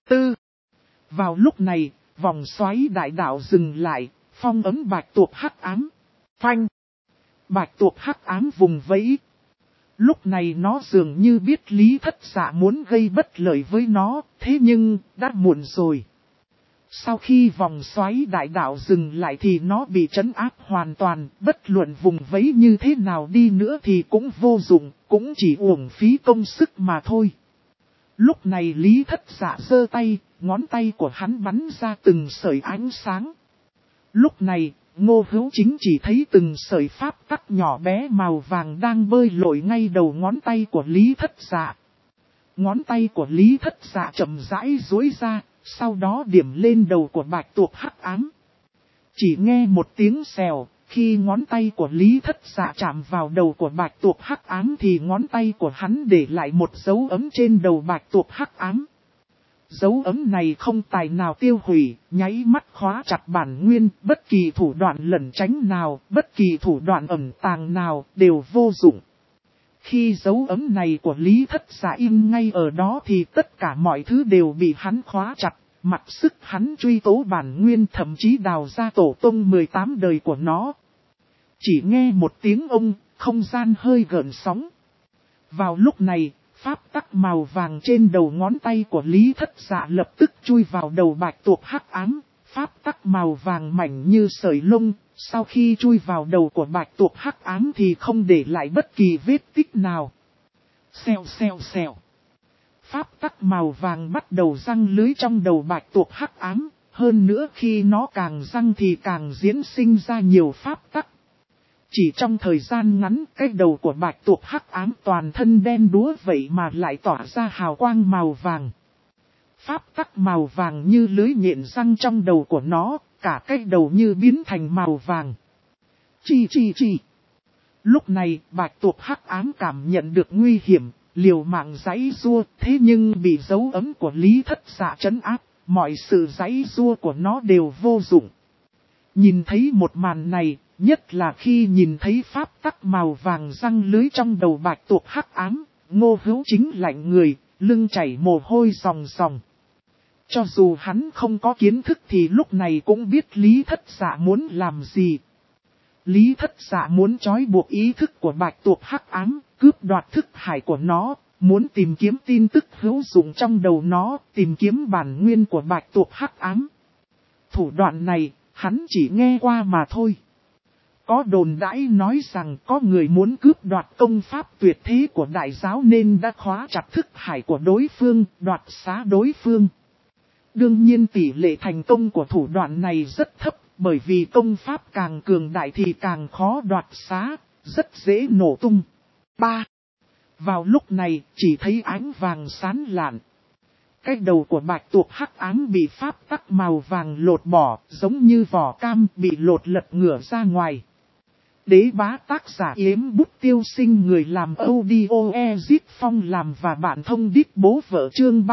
Vào lúc này, vòng xoáy đại đạo dừng lại, phong ấn bạch tuộc hắc ám. Phanh! Bạch tuộc hắc ám vùng vẫy. Lúc này nó dường như biết Lý Thất Dạ muốn gây bất lợi với nó, thế nhưng, đã muộn rồi. Sau khi vòng xoáy đại đạo dừng lại thì nó bị trấn áp hoàn toàn, bất luận vùng vẫy như thế nào đi nữa thì cũng vô dụng, cũng chỉ uổng phí công sức mà thôi. Lúc này Lý Thất Dạ giơ tay, ngón tay của hắn bắn ra từng sợi ánh sáng. Lúc này, Ngô Hữu Chính chỉ thấy từng sợi pháp tắc nhỏ bé màu vàng đang bơi lội ngay đầu ngón tay của Lý Thất Dạ. Ngón tay của Lý Thất Dạ chậm rãi duỗi ra, sau đó điểm lên đầu của bạch tuộc hắc ám. Chỉ nghe một tiếng xèo, khi ngón tay của Lý Thất Dạ chạm vào đầu của bạch tuộc hắc ám thì ngón tay của hắn để lại một dấu ấm trên đầu bạch tuộc hắc ám. Dấu ấm này không tài nào tiêu hủy, nháy mắt khóa chặt bản nguyên, bất kỳ thủ đoạn lẩn tránh nào, bất kỳ thủ đoạn ẩn tàng nào, đều vô dụng. Khi dấu ấm này của Lý Thất Dạ in ngay ở đó thì tất cả mọi thứ đều bị hắn khóa chặt, mặc sức hắn truy tố bản nguyên thậm chí đào ra tổ tông 18 đời của nó. Chỉ nghe một tiếng ông, không gian hơi gợn sóng. Vào lúc này, pháp tắc màu vàng trên đầu ngón tay của Lý Thất Dạ lập tức chui vào đầu bạch tuộc hắc ám. Pháp tắc màu vàng mảnh như sợi lông, sau khi chui vào đầu của bạch tuộc hắc ám thì không để lại bất kỳ vết tích nào. Xèo xèo xèo. Pháp tắc màu vàng bắt đầu răng lưới trong đầu bạch tuộc hắc ám, hơn nữa khi nó càng răng thì càng diễn sinh ra nhiều pháp tắc. Chỉ trong thời gian ngắn, cái đầu của bạch tuộc hắc ám toàn thân đen đúa vậy mà lại tỏa ra hào quang màu vàng. Pháp tắc màu vàng như lưới nhện răng trong đầu của nó, cả cái đầu như biến thành màu vàng. Chi. Lúc này, bạch tuộc hắc ám cảm nhận được nguy hiểm, liều mạng giãy giụa, thế nhưng bị dấu ấm của Lý Thất Dạ trấn áp, mọi sự giãy giụa của nó đều vô dụng. Nhìn thấy một màn này, nhất là khi nhìn thấy pháp tắc màu vàng răng lưới trong đầu bạch tuộc hắc ám, Ngô Hữu Chính lạnh người, lưng chảy mồ hôi ròng ròng. Cho dù hắn không có kiến thức thì lúc này cũng biết Lý Thất Dạ muốn làm gì. Lý Thất Dạ muốn trói buộc ý thức của bạch tuộc hắc ám, cướp đoạt thức hải của nó, muốn tìm kiếm tin tức hữu dụng trong đầu nó, tìm kiếm bản nguyên của bạch tuộc hắc ám. Thủ đoạn này, hắn chỉ nghe qua mà thôi. Có đồn đãi nói rằng có người muốn cướp đoạt công pháp tuyệt thế của đại giáo nên đã khóa chặt thức hải của đối phương, đoạt xá đối phương. Đương nhiên tỷ lệ thành công của thủ đoạn này rất thấp, bởi vì công pháp càng cường đại thì càng khó đoạt xá, rất dễ nổ tung. 3. Vào lúc này, chỉ thấy ánh vàng sáng lạn. Cái đầu của bạch tuộc hắc ám bị pháp tắc màu vàng lột bỏ, giống như vỏ cam bị lột lật ngửa ra ngoài. Đế bá tác giả Yếm Bút Tiêu Sinh, người làm audio Ezit Phong làm và bạn thông đít bố vợ, chương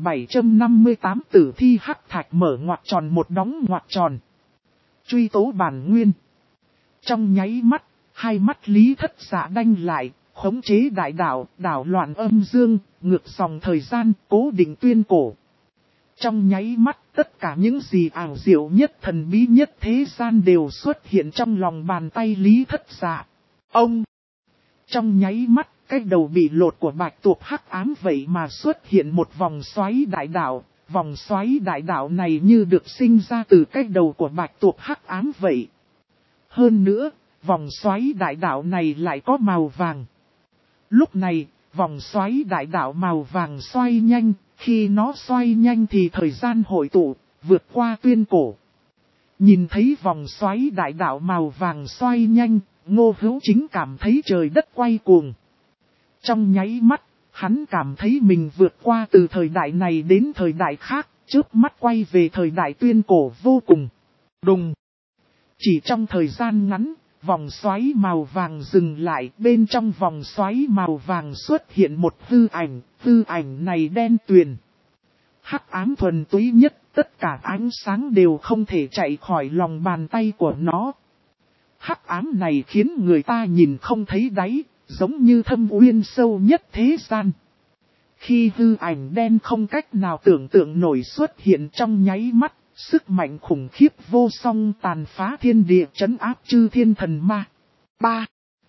3758 tử thi hắc thạch mở ngoặc tròn một đóng ngoặc tròn. Truy tố bản nguyên. Trong nháy mắt, hai mắt Lý Thất Dạ đanh lại, khống chế đại đạo, đảo loạn âm dương, ngược dòng thời gian, cố định tuyên cổ. Trong nháy mắt, tất cả những gì ảo diệu nhất, thần bí nhất thế gian đều xuất hiện trong lòng bàn tay Lý Thất Dạ. Ông! Trong nháy mắt, cái đầu bị lột của bạch tuộc hắc ám vậy mà xuất hiện một vòng xoáy đại đạo. Vòng xoáy đại đạo này như được sinh ra từ cái đầu của bạch tuộc hắc ám vậy. Hơn nữa, vòng xoáy đại đạo này lại có màu vàng. Lúc này, vòng xoáy đại đạo màu vàng xoay nhanh, khi nó xoay nhanh thì thời gian hội tụ, vượt qua tuyên cổ. Nhìn thấy vòng xoáy đại đạo màu vàng xoay nhanh, Ngô Hữu Chính cảm thấy trời đất quay cuồng. Trong nháy mắt, hắn cảm thấy mình vượt qua từ thời đại này đến thời đại khác, chớp mắt quay về thời đại tuyên cổ vô cùng. Đùng! Chỉ trong thời gian ngắn, vòng xoáy màu vàng dừng lại, bên trong vòng xoáy màu vàng xuất hiện một hư ảnh này đen tuyền. Hắc ám thuần túy nhất, tất cả ánh sáng đều không thể chạy khỏi lòng bàn tay của nó. Hắc ám này khiến người ta nhìn không thấy đáy, giống như thâm uyên sâu nhất thế gian. Khi hư ảnh đen không cách nào tưởng tượng nổi xuất hiện trong nháy mắt, sức mạnh khủng khiếp vô song tàn phá thiên địa, trấn áp chư thiên thần ma. 3.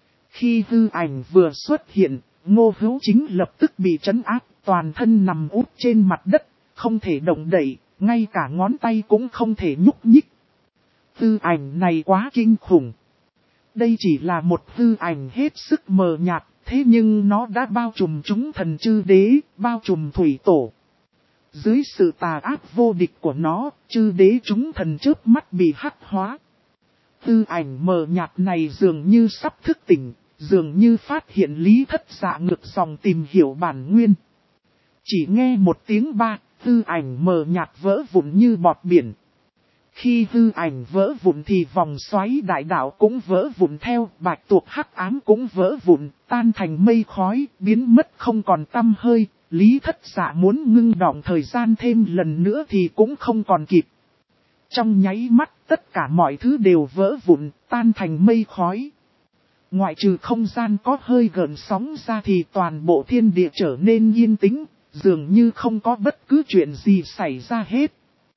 Khi hư ảnh vừa xuất hiện, Ngô Hữu Chính lập tức bị trấn áp, toàn thân nằm úp trên mặt đất, không thể động đậy, ngay cả ngón tay cũng không thể nhúc nhích. Hư ảnh này quá kinh khủng. Đây chỉ là một hư ảnh hết sức mờ nhạt, thế nhưng nó đã bao trùm chúng thần chư đế, bao trùm thủy tổ. Dưới sự tà ác vô địch của nó, chư đế chúng thần chớp mắt bị hắc hóa. Hư ảnh mờ nhạt này dường như sắp thức tỉnh, dường như phát hiện Lý Thất Dạ ngược dòng tìm hiểu bản nguyên. Chỉ nghe một tiếng ba, hư ảnh mờ nhạt vỡ vụn như bọt biển. Khi hư ảnh vỡ vụn thì vòng xoáy đại đạo cũng vỡ vụn theo, bạch tuộc hắc ám cũng vỡ vụn, tan thành mây khói, biến mất không còn tăm hơi. Lý Thất Dạ muốn ngưng đọng thời gian thêm lần nữa thì cũng không còn kịp. Trong nháy mắt, tất cả mọi thứ đều vỡ vụn, tan thành mây khói. Ngoại trừ không gian có hơi gợn sóng ra thì toàn bộ thiên địa trở nên yên tĩnh, dường như không có bất cứ chuyện gì xảy ra hết.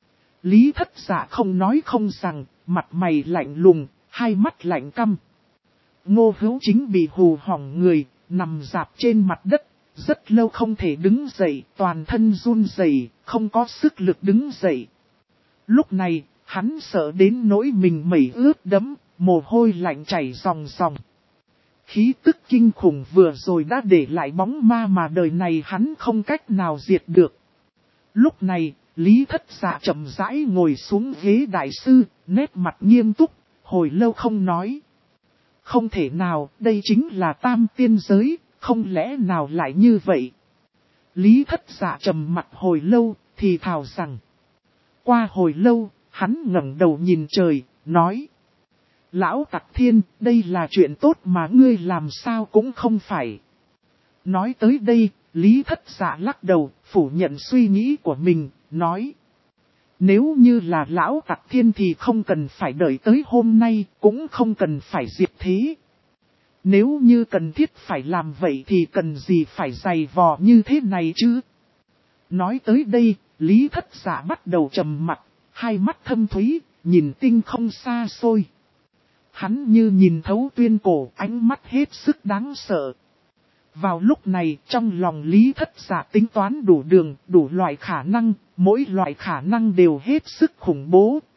Lý Thất Dạ không nói không rằng, mặt mày lạnh lùng, hai mắt lạnh căm. Ngô Hữu Chính bị hù hỏng người, nằm rạp trên mặt đất, rất lâu không thể đứng dậy, toàn thân run rẩy, không có sức lực đứng dậy. Lúc này, hắn sợ đến nỗi mình mẩy ướt đẫm, mồ hôi lạnh chảy ròng ròng. Khí tức kinh khủng vừa rồi đã để lại bóng ma mà đời này hắn không cách nào diệt được. Lúc này, Lý Thất Dạ chậm rãi ngồi xuống ghế đại sư, nét mặt nghiêm túc, hồi lâu không nói. Không thể nào, đây chính là tam tiên giới, không lẽ nào lại như vậy? Lý Thất Dạ trầm mặt hồi lâu, thì thào rằng. Qua hồi lâu, hắn ngẩng đầu nhìn trời, nói. Lão Tặc Thiên, đây là chuyện tốt mà ngươi làm sao cũng không phải. Nói tới đây, Lý Thất Dạ lắc đầu, phủ nhận suy nghĩ của mình, nói. Nếu như là Lão Tặc Thiên thì không cần phải đợi tới hôm nay, cũng không cần phải diệt thế. Nếu như cần thiết phải làm vậy thì cần gì phải dày vò như thế này chứ? Nói tới đây, Lý Thất Dạ bắt đầu trầm mặc, hai mắt thâm thúy, nhìn tinh không xa xôi. Hắn như nhìn thấu tuyên cổ, ánh mắt hết sức đáng sợ. Vào lúc này, trong lòng Lý Thất Dạ tính toán đủ đường, đủ loại khả năng, mỗi loại khả năng đều hết sức khủng bố,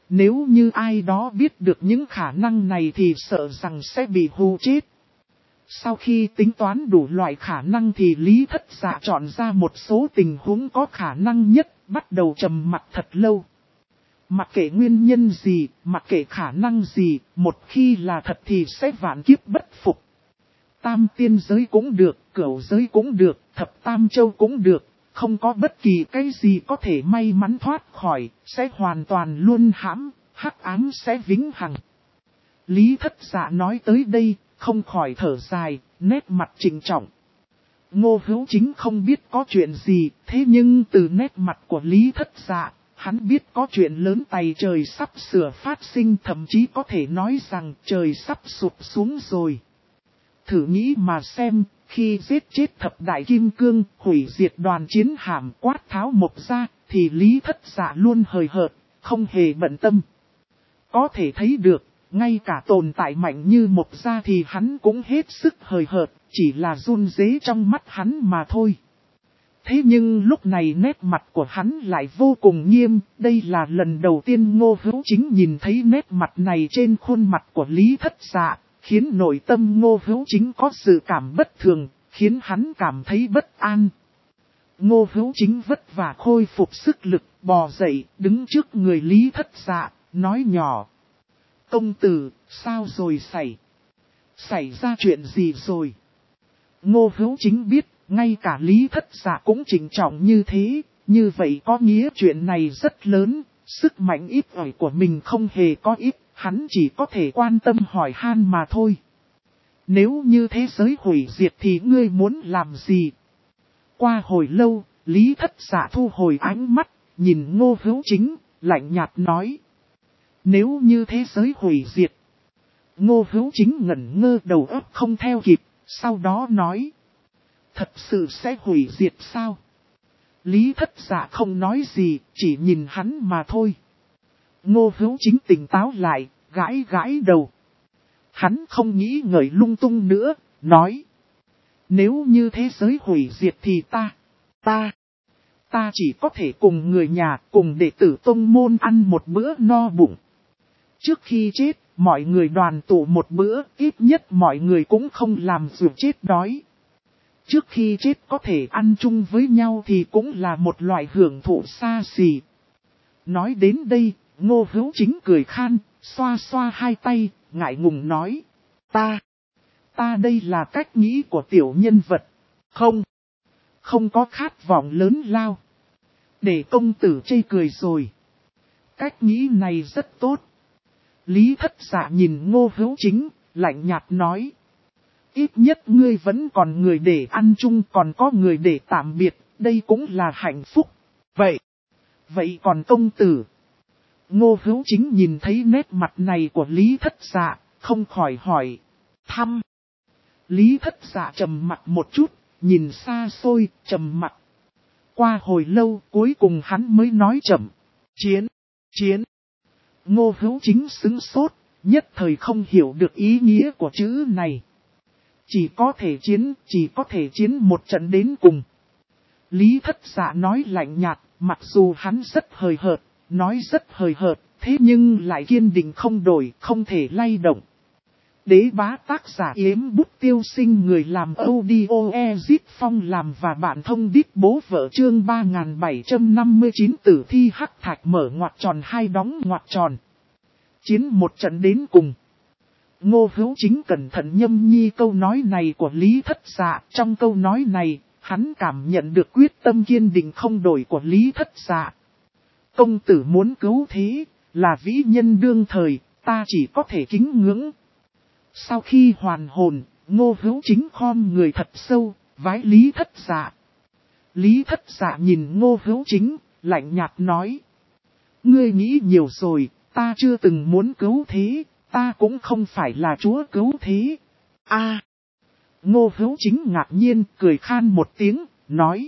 Nếu như ai đó biết được những khả năng này thì sợ rằng sẽ bị hù chết. Sau khi tính toán đủ loại khả năng thì Lý Thất Dạ chọn ra một số tình huống có khả năng nhất, bắt đầu trầm mặc thật lâu. Mặc kệ nguyên nhân gì, mặc kệ khả năng gì, một khi là thật thì sẽ vạn kiếp bất phục. Tam tiên giới cũng được, cửu giới cũng được, thập tam châu cũng được, không có bất kỳ cái gì có thể may mắn thoát khỏi, sẽ hoàn toàn luân hãm, hắc ám sẽ vĩnh hằng. Lý Thất Dạ nói tới đây, không khỏi thở dài, nét mặt trịnh trọng. Ngô Hữu Chính không biết có chuyện gì, thế nhưng từ nét mặt của Lý Thất Dạ, hắn biết có chuyện lớn tày trời sắp sửa phát sinh, thậm chí có thể nói rằng trời sắp sụp xuống rồi. Thử nghĩ mà xem, khi giết chết thập đại kim cương, hủy diệt đoàn chiến hạm, quát tháo mộc ra, thì Lý Thất Dạ luôn hời hợt, không hề bận tâm. Có thể thấy được, ngay cả tồn tại mạnh như mộc ra thì hắn cũng hết sức hời hợt, chỉ là run rế trong mắt hắn mà thôi. Thế nhưng lúc này nét mặt của hắn lại vô cùng nghiêm, đây là lần đầu tiên Ngô Hữu Chính nhìn thấy nét mặt này trên khuôn mặt của Lý Thất Dạ, khiến nội tâm Ngô Hữu Chính có sự cảm bất thường, khiến hắn cảm thấy bất an. Ngô Hữu Chính vất vả khôi phục sức lực, bò dậy, đứng trước người Lý Thất Dạ, nói nhỏ. Công tử, sao rồi xảy ra chuyện gì rồi? Ngô Hữu Chính biết, ngay cả Lý Thất Dạ cũng trịnh trọng như thế, như vậy có nghĩa chuyện này rất lớn, sức mạnh ít ỏi của mình không hề có ít, hắn chỉ có thể quan tâm hỏi han mà thôi. Nếu như thế giới hủy diệt thì ngươi muốn làm gì? Qua hồi lâu, Lý Thất Dạ thu hồi ánh mắt, nhìn Ngô Hữu Chính, lạnh nhạt nói. Nếu như thế giới hủy diệt. Ngô Hữu Chính ngẩn ngơ đầu óc không theo kịp, sau đó nói. Thật sự sẽ hủy diệt sao? Lý Thất Dạ không nói gì, chỉ nhìn hắn mà thôi. Ngô Hữu Chính tỉnh táo lại, gãi gãi đầu. Hắn không nghĩ ngợi lung tung nữa, nói. Nếu như thế giới hủy diệt thì ta chỉ có thể cùng người nhà, cùng đệ tử tông môn ăn một bữa no bụng. Trước khi chết, mọi người đoàn tụ một bữa, ít nhất mọi người cũng không làm dù chết đói. Trước khi chết có thể ăn chung với nhau thì cũng là một loại hưởng thụ xa xỉ. Nói đến đây, Ngô Hữu Chính cười khan, xoa xoa hai tay, ngại ngùng nói. Ta đây là cách nghĩ của tiểu nhân vật. Không có khát vọng lớn lao. Để công tử chê cười rồi. Cách nghĩ này rất tốt. Lý Thất Dạ nhìn Ngô Hữu Chính, lạnh nhạt nói. Ít nhất ngươi vẫn còn người để ăn chung, còn có người để tạm biệt, đây cũng là hạnh phúc. Vậy còn công tử? Ngô Hữu Chính nhìn thấy nét mặt này của Lý Thất Dạ, không khỏi hỏi. Thăm. Lý Thất Dạ trầm mặt một chút, nhìn xa xôi, trầm mặt. Qua hồi lâu, cuối cùng hắn mới nói chậm. Chiến. Ngô Hữu Chính sững sốt, nhất thời không hiểu được ý nghĩa của chữ này. Chỉ có thể chiến một trận đến cùng. Lý Thất Dạ nói lạnh nhạt, mặc dù hắn rất hời hợt, nói rất hời hợt, thế nhưng lại kiên định không đổi, không thể lay động. Đế bá tác giả Yếm Bút Tiêu Sinh, người làm audio Ezit Phong làm và bạn thông đít bố vợ chương 3759 tử thi hắc thạch mở ngoặc tròn hai đóng ngoặc tròn. Chiến một trận đến cùng. Ngô Hữu Chính cẩn thận nhâm nhi câu nói này của Lý Thất Dạ. Trong câu nói này, hắn cảm nhận được quyết tâm kiên định không đổi của Lý Thất Dạ. Công tử muốn cứu thế, là vĩ nhân đương thời, ta chỉ có thể kính ngưỡng. Sau khi hoàn hồn, Ngô Hữu Chính khom người thật sâu, vái Lý Thất Dạ. Lý Thất Dạ nhìn Ngô Hữu Chính, lạnh nhạt nói. Ngươi nghĩ nhiều rồi, ta chưa từng muốn cứu thế, ta cũng không phải là chúa cứu thế. Ngô Hữu Chính ngạc nhiên, cười khan một tiếng, nói.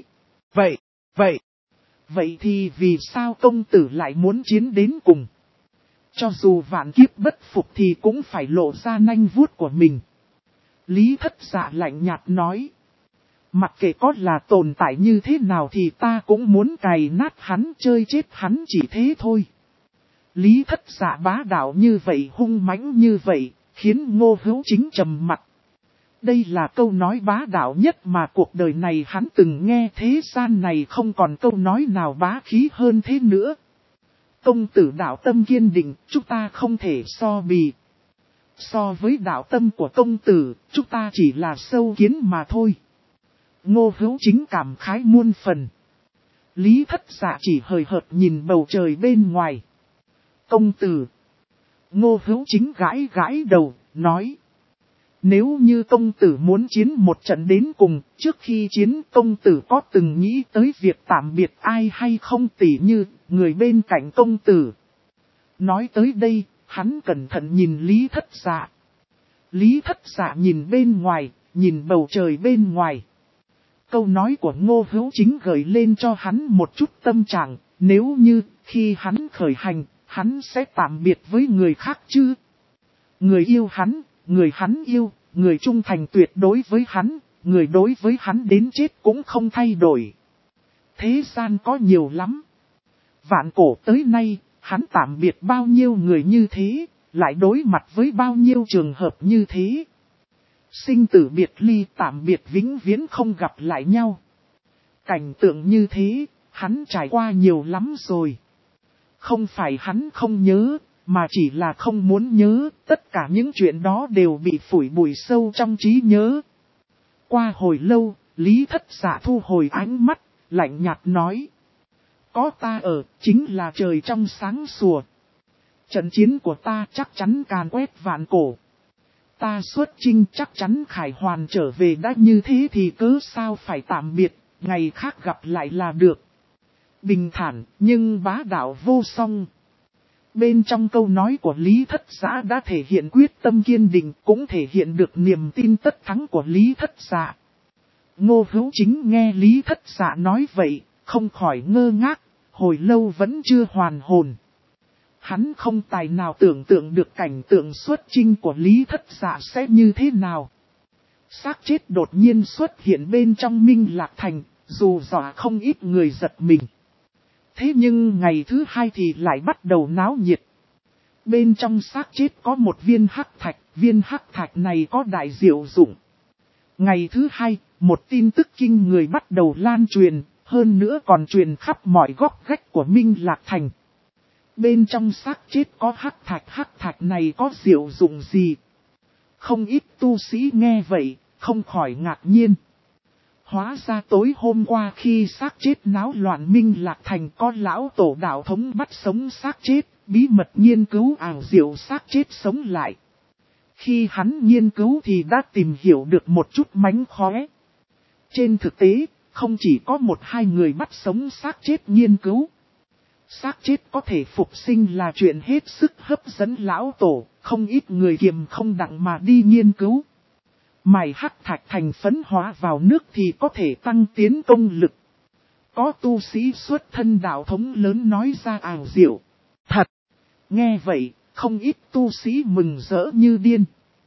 Vậy thì vì sao công tử lại muốn chiến đến cùng? Cho dù vạn kiếp bất phục thì cũng phải lộ ra nanh vuốt của mình. Lý Thất Dạ lạnh nhạt nói. Mặc kệ có là tồn tại như thế nào thì ta cũng muốn cày nát hắn, chơi chết hắn, chỉ thế thôi. Lý Thất Dạ bá đạo như vậy, hung mãnh như vậy, khiến Ngô Hữu Chính trầm mặt. Đây là câu nói bá đạo nhất mà cuộc đời này hắn từng nghe, thế gian này không còn câu nói nào bá khí hơn thế nữa. Công tử đạo tâm kiên định, chúng ta không thể so bì. So với đạo tâm của công tử, chúng ta chỉ là sâu kiến mà thôi. Ngô Hữu Chính cảm khái muôn phần. Lý Thất Dạ chỉ hời hợt nhìn bầu trời bên ngoài. Công tử. Ngô Hữu Chính gãi gãi đầu, nói. Nếu như công tử muốn chiến một trận đến cùng, trước khi chiến công tử có từng nghĩ tới việc tạm biệt ai hay không, tỉ như người bên cạnh công tử. Nói tới đây, hắn cẩn thận nhìn Lý Thất Dạ. Lý Thất Dạ nhìn bên ngoài, nhìn bầu trời bên ngoài. Câu nói của Ngô Hữu Chính gợi lên cho hắn một chút tâm trạng, nếu như khi hắn khởi hành, hắn sẽ tạm biệt với người khác chứ. Người yêu hắn, người hắn yêu, người trung thành tuyệt đối với hắn, người đối với hắn đến chết cũng không thay đổi. Thế gian có nhiều lắm. Vạn cổ tới nay, hắn tạm biệt bao nhiêu người như thế, lại đối mặt với bao nhiêu trường hợp như thế. Sinh tử biệt ly, tạm biệt vĩnh viễn không gặp lại nhau. Cảnh tượng như thế, hắn trải qua nhiều lắm rồi. Không phải hắn không nhớ, mà chỉ là không muốn nhớ, tất cả những chuyện đó đều bị phủi bụi sâu trong trí nhớ. Qua hồi lâu, Lý Thất Dạ thu hồi ánh mắt, lạnh nhạt nói. Có ta ở, chính là trời trong sáng sủa. Trận chiến của ta chắc chắn càn quét vạn cổ. Ta xuất chinh chắc chắn khải hoàn trở về, đã như thế thì cớ sao phải tạm biệt, ngày khác gặp lại là được. Bình thản, nhưng bá đạo vô song. Bên trong câu nói của Lý Thất Dạ đã thể hiện quyết tâm kiên định, cũng thể hiện được niềm tin tất thắng của Lý Thất Dạ. Ngô Hữu Chính nghe Lý Thất Dạ nói vậy, không khỏi ngơ ngác, hồi lâu vẫn chưa hoàn hồn. Hắn không tài nào tưởng tượng được cảnh tượng xuất chinh của Lý Thất Dạ sẽ như thế nào. Xác chết đột nhiên xuất hiện bên trong Minh Lạc Thành, dù dọa không ít người giật mình. Thế nhưng ngày thứ hai thì lại bắt đầu náo nhiệt. Bên trong xác chết có một viên hắc thạch này có đại diệu dụng. Ngày thứ hai, một tin tức kinh người bắt đầu lan truyền, hơn nữa còn truyền khắp mọi góc gách của Minh Lạc Thành. Bên trong xác chết có hắc thạch này có diệu dụng gì? Không ít tu sĩ nghe vậy, không khỏi ngạc nhiên. Hóa ra tối hôm qua khi xác chết náo loạn Minh Lạc Thành, có lão tổ đạo thống bắt sống xác chết, bí mật nghiên cứu ảo diệu xác chết sống lại. Khi hắn nghiên cứu thì đã tìm hiểu được một chút mánh khóe. Trên thực tế, không chỉ có một hai người bắt sống xác chết nghiên cứu. Xác chết có thể phục sinh là chuyện hết sức hấp dẫn lão tổ, không ít người kiềm không đặng mà đi nghiên cứu. Mài hắc thạch thành phấn hóa vào nước thì có thể tăng tiến công lực. Có tu sĩ xuất thân đạo thống lớn nói ra ảo diệu. Thật! Nghe vậy, không ít tu sĩ mừng rỡ như điên.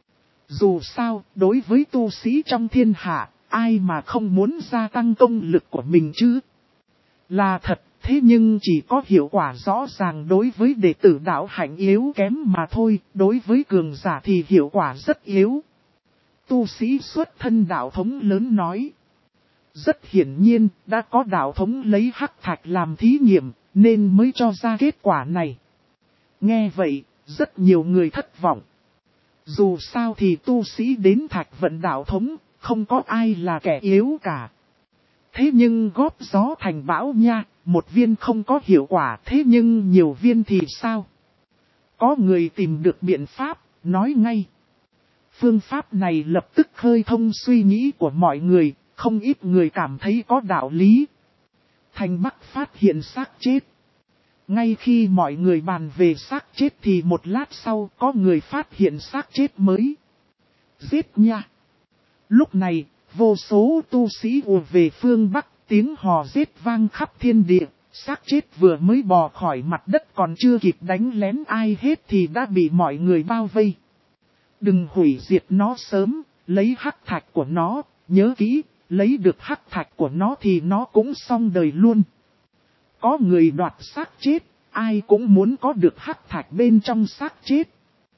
Dù sao, đối với tu sĩ trong thiên hạ, ai mà không muốn gia tăng công lực của mình chứ? Là thật, thế nhưng chỉ có hiệu quả rõ ràng đối với đệ tử đạo hạnh yếu kém mà thôi, đối với cường giả thì hiệu quả rất yếu. Tu sĩ xuất thân đạo thống lớn nói. Rất hiển nhiên, đã có đạo thống lấy hắc thạch làm thí nghiệm, nên mới cho ra kết quả này. Nghe vậy, rất nhiều người thất vọng. Dù sao thì tu sĩ đến Thạch Vận đạo thống, không có ai là kẻ yếu cả. Thế nhưng góp gió thành bão nha, một viên không có hiệu quả, thế nhưng nhiều viên thì sao? Có người tìm được biện pháp, nói ngay. Phương pháp này lập tức khơi thông suy nghĩ của mọi người, không ít người cảm thấy có đạo lý. Thành Bắc phát hiện xác chết. Ngay khi mọi người bàn về xác chết thì một lát sau có người phát hiện xác chết mới. Giết nha! Lúc này, vô số tu sĩ ùa về phương Bắc, tiếng hò giết vang khắp thiên địa. Xác chết vừa mới bò khỏi mặt đất còn chưa kịp đánh lén ai hết thì đã bị mọi người bao vây. Đừng hủy diệt nó sớm, lấy hắc thạch của nó, nhớ kỹ, lấy được hắc thạch của nó thì nó cũng xong đời luôn. Có người đoạt xác chết, ai cũng muốn có được hắc thạch bên trong xác chết.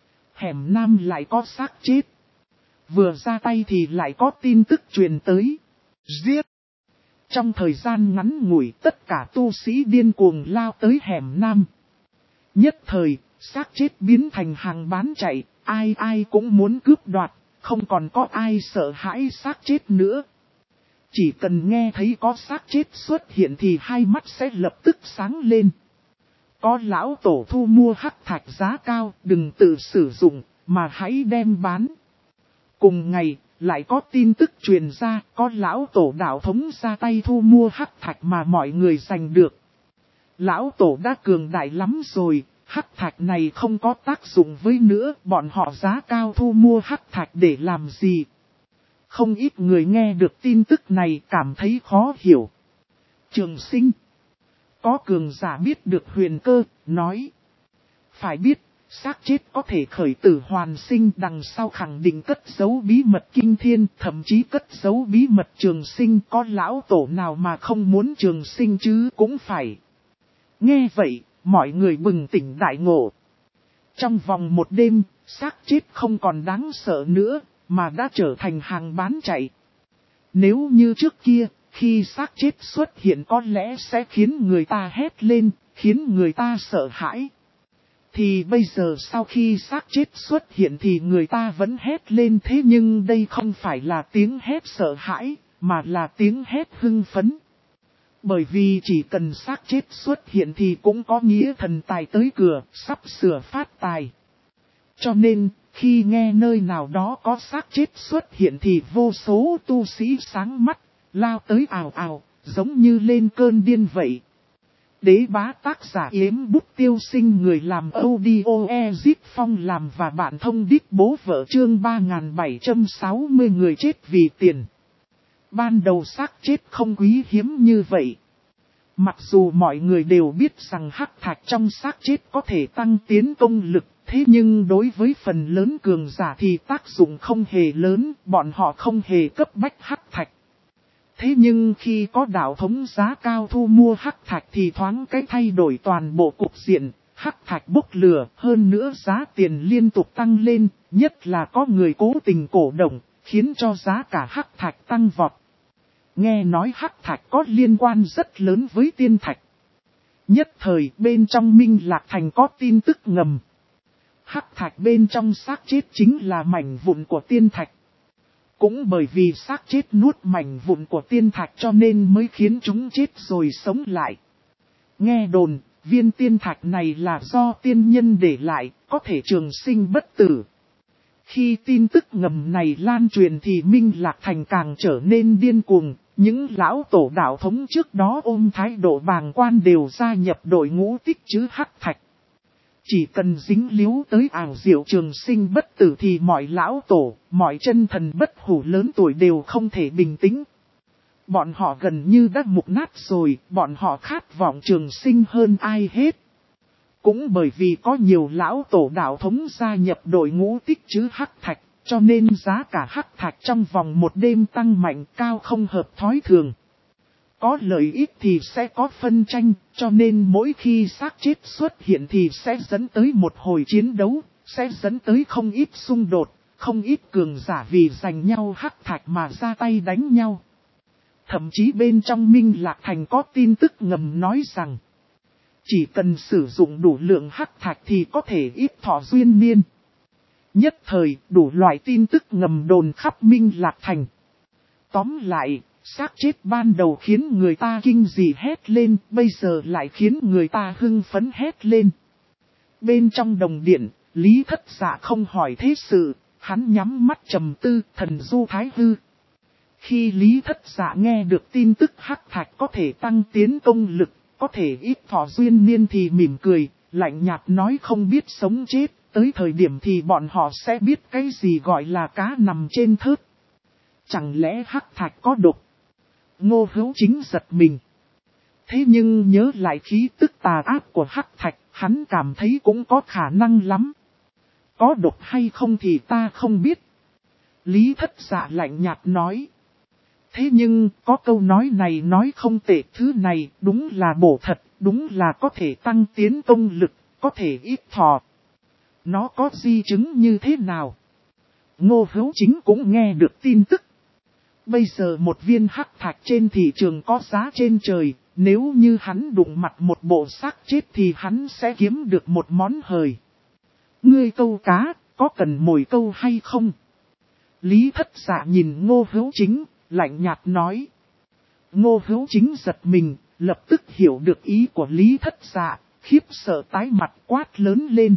Hẻm Nam lại có xác chết. Vừa ra tay thì lại có tin tức truyền tới. Giết! Trong thời gian ngắn ngủi tất cả tu sĩ điên cuồng lao tới hẻm Nam. Nhất thời, xác chết biến thành hàng bán chạy, ai ai cũng muốn cướp đoạt, không còn có ai sợ hãi xác chết nữa. Chỉ cần nghe thấy có xác chết xuất hiện thì hai mắt sẽ lập tức sáng lên. Có lão tổ thu mua hắc thạch giá cao, đừng tự sử dụng, mà hãy đem bán. Cùng ngày, lại có tin tức truyền ra, có lão tổ đạo thống ra tay thu mua hắc thạch mà mọi người giành được. Lão tổ đã cường đại lắm rồi, hắc thạch này không có tác dụng với nữa, bọn họ giá cao thu mua hắc thạch để làm gì? Không ít người nghe được tin tức này cảm thấy khó hiểu. Trường Sinh. Có cường giả biết được huyền cơ, nói. Phải biết, xác chết có thể khởi tử hoàn sinh, đằng sau khẳng định cất giấu bí mật kinh thiên, thậm chí cất giấu bí mật Trường Sinh. Có lão tổ nào mà không muốn Trường Sinh chứ cũng phải. Nghe vậy, mọi người bừng tỉnh đại ngộ. Trong vòng một đêm, xác chết không còn đáng sợ nữa, mà đã trở thành hàng bán chạy. Nếu như trước kia, khi xác chết xuất hiện có lẽ sẽ khiến người ta hét lên, khiến người ta sợ hãi. Thì bây giờ sau khi xác chết xuất hiện thì người ta vẫn hét lên, thế nhưng đây không phải là tiếng hét sợ hãi, mà là tiếng hét hưng phấn. Bởi vì chỉ cần xác chết xuất hiện thì cũng có nghĩa thần tài tới cửa, sắp sửa phát tài. Cho nên, khi nghe nơi nào đó có xác chết xuất hiện thì vô số tu sĩ sáng mắt, lao tới ào ào, giống như lên cơn điên vậy. Đế bá tác giả Yếm Bút Tiêu Sinh, người làm audio Ezip Phong làm và bạn thông đích bố vợ, chương 3760 người chết vì tiền. Ban đầu xác chết không quý hiếm như vậy. Mặc dù mọi người đều biết rằng hắc thạch trong xác chết có thể tăng tiến công lực, thế nhưng đối với phần lớn cường giả thì tác dụng không hề lớn, bọn họ không hề cấp bách hắc thạch. Thế nhưng khi có đạo thống giá cao thu mua hắc thạch thì thoáng cái thay đổi toàn bộ cục diện, hắc thạch bốc lửa, hơn nữa giá tiền liên tục tăng lên, nhất là có người cố tình cổ động, khiến cho giá cả hắc thạch tăng vọt. Nghe nói hắc thạch có liên quan rất lớn với tiên thạch. Nhất thời bên trong Minh Lạc Thành có tin tức ngầm. Hắc thạch bên trong xác chết chính là mảnh vụn của tiên thạch. Cũng bởi vì xác chết nuốt mảnh vụn của tiên thạch cho nên mới khiến chúng chết rồi sống lại. Nghe đồn, viên tiên thạch này là do tiên nhân để lại, có thể trường sinh bất tử. Khi tin tức ngầm này lan truyền thì Minh Lạc Thành càng trở nên điên cuồng, những lão tổ đạo thống trước đó ôm thái độ bàng quan đều gia nhập đội ngũ tích trữ hắc thạch. Chỉ cần dính líu tới ảo diệu trường sinh bất tử thì mọi lão tổ, mọi chân thần bất hủ lớn tuổi đều không thể bình tĩnh. Bọn họ gần như đã mục nát rồi, bọn họ khát vọng trường sinh hơn ai hết. Cũng bởi vì có nhiều lão tổ đạo thống gia nhập đội ngũ tích trữ hắc thạch, cho nên giá cả hắc thạch trong vòng một đêm tăng mạnh cao không hợp thói thường. Có lợi ích thì sẽ có phân tranh, cho nên mỗi khi xác chết xuất hiện thì sẽ dẫn tới một hồi chiến đấu, sẽ dẫn tới không ít xung đột, không ít cường giả vì giành nhau hắc thạch mà ra tay đánh nhau. Thậm chí bên trong Minh Lạc Thành có tin tức ngầm nói rằng, chỉ cần sử dụng đủ lượng hắc thạch thì có thể ít thọ duyên niên. Nhất thời, đủ loại tin tức ngầm đồn khắp Minh Lạc Thành. Tóm lại, xác chết ban đầu khiến người ta kinh dị hét lên, bây giờ lại khiến người ta hưng phấn hét lên. Bên trong đồng điện, Lý Thất Dạ không hỏi thế sự, hắn nhắm mắt trầm tư, thần du thái hư. Khi Lý Thất Dạ nghe được tin tức hắc thạch có thể tăng tiến công lực, có thể ít thọ duyên niên thì mỉm cười, lạnh nhạt nói không biết sống chết, tới thời điểm thì bọn họ sẽ biết cái gì gọi là cá nằm trên thớt. Chẳng lẽ hắc thạch có độc? Ngô Hữu Chính giật mình. Thế nhưng nhớ lại khí tức tà ác của hắc thạch, hắn cảm thấy cũng có khả năng lắm. Có độc hay không thì ta không biết. Lý Thất Dạ lạnh nhạt nói. Thế nhưng, có câu nói này nói không tệ, thứ này đúng là bổ thật, đúng là có thể tăng tiến công lực, có thể ít thọ. Nó có di chứng như thế nào? Ngô Hữu Chính cũng nghe được tin tức. Bây giờ một viên hắc thạch trên thị trường có giá trên trời, nếu như hắn đụng mặt một bộ xác chết thì hắn sẽ kiếm được một món hời. Ngươi câu cá, có cần mồi câu hay không? Lý Thất Dạ nhìn Ngô Hữu Chính, lạnh nhạt nói. Ngô Hữu Chính giật mình, lập tức hiểu được ý của Lý Thất Dạ, khiếp sợ tái mặt quát lớn lên.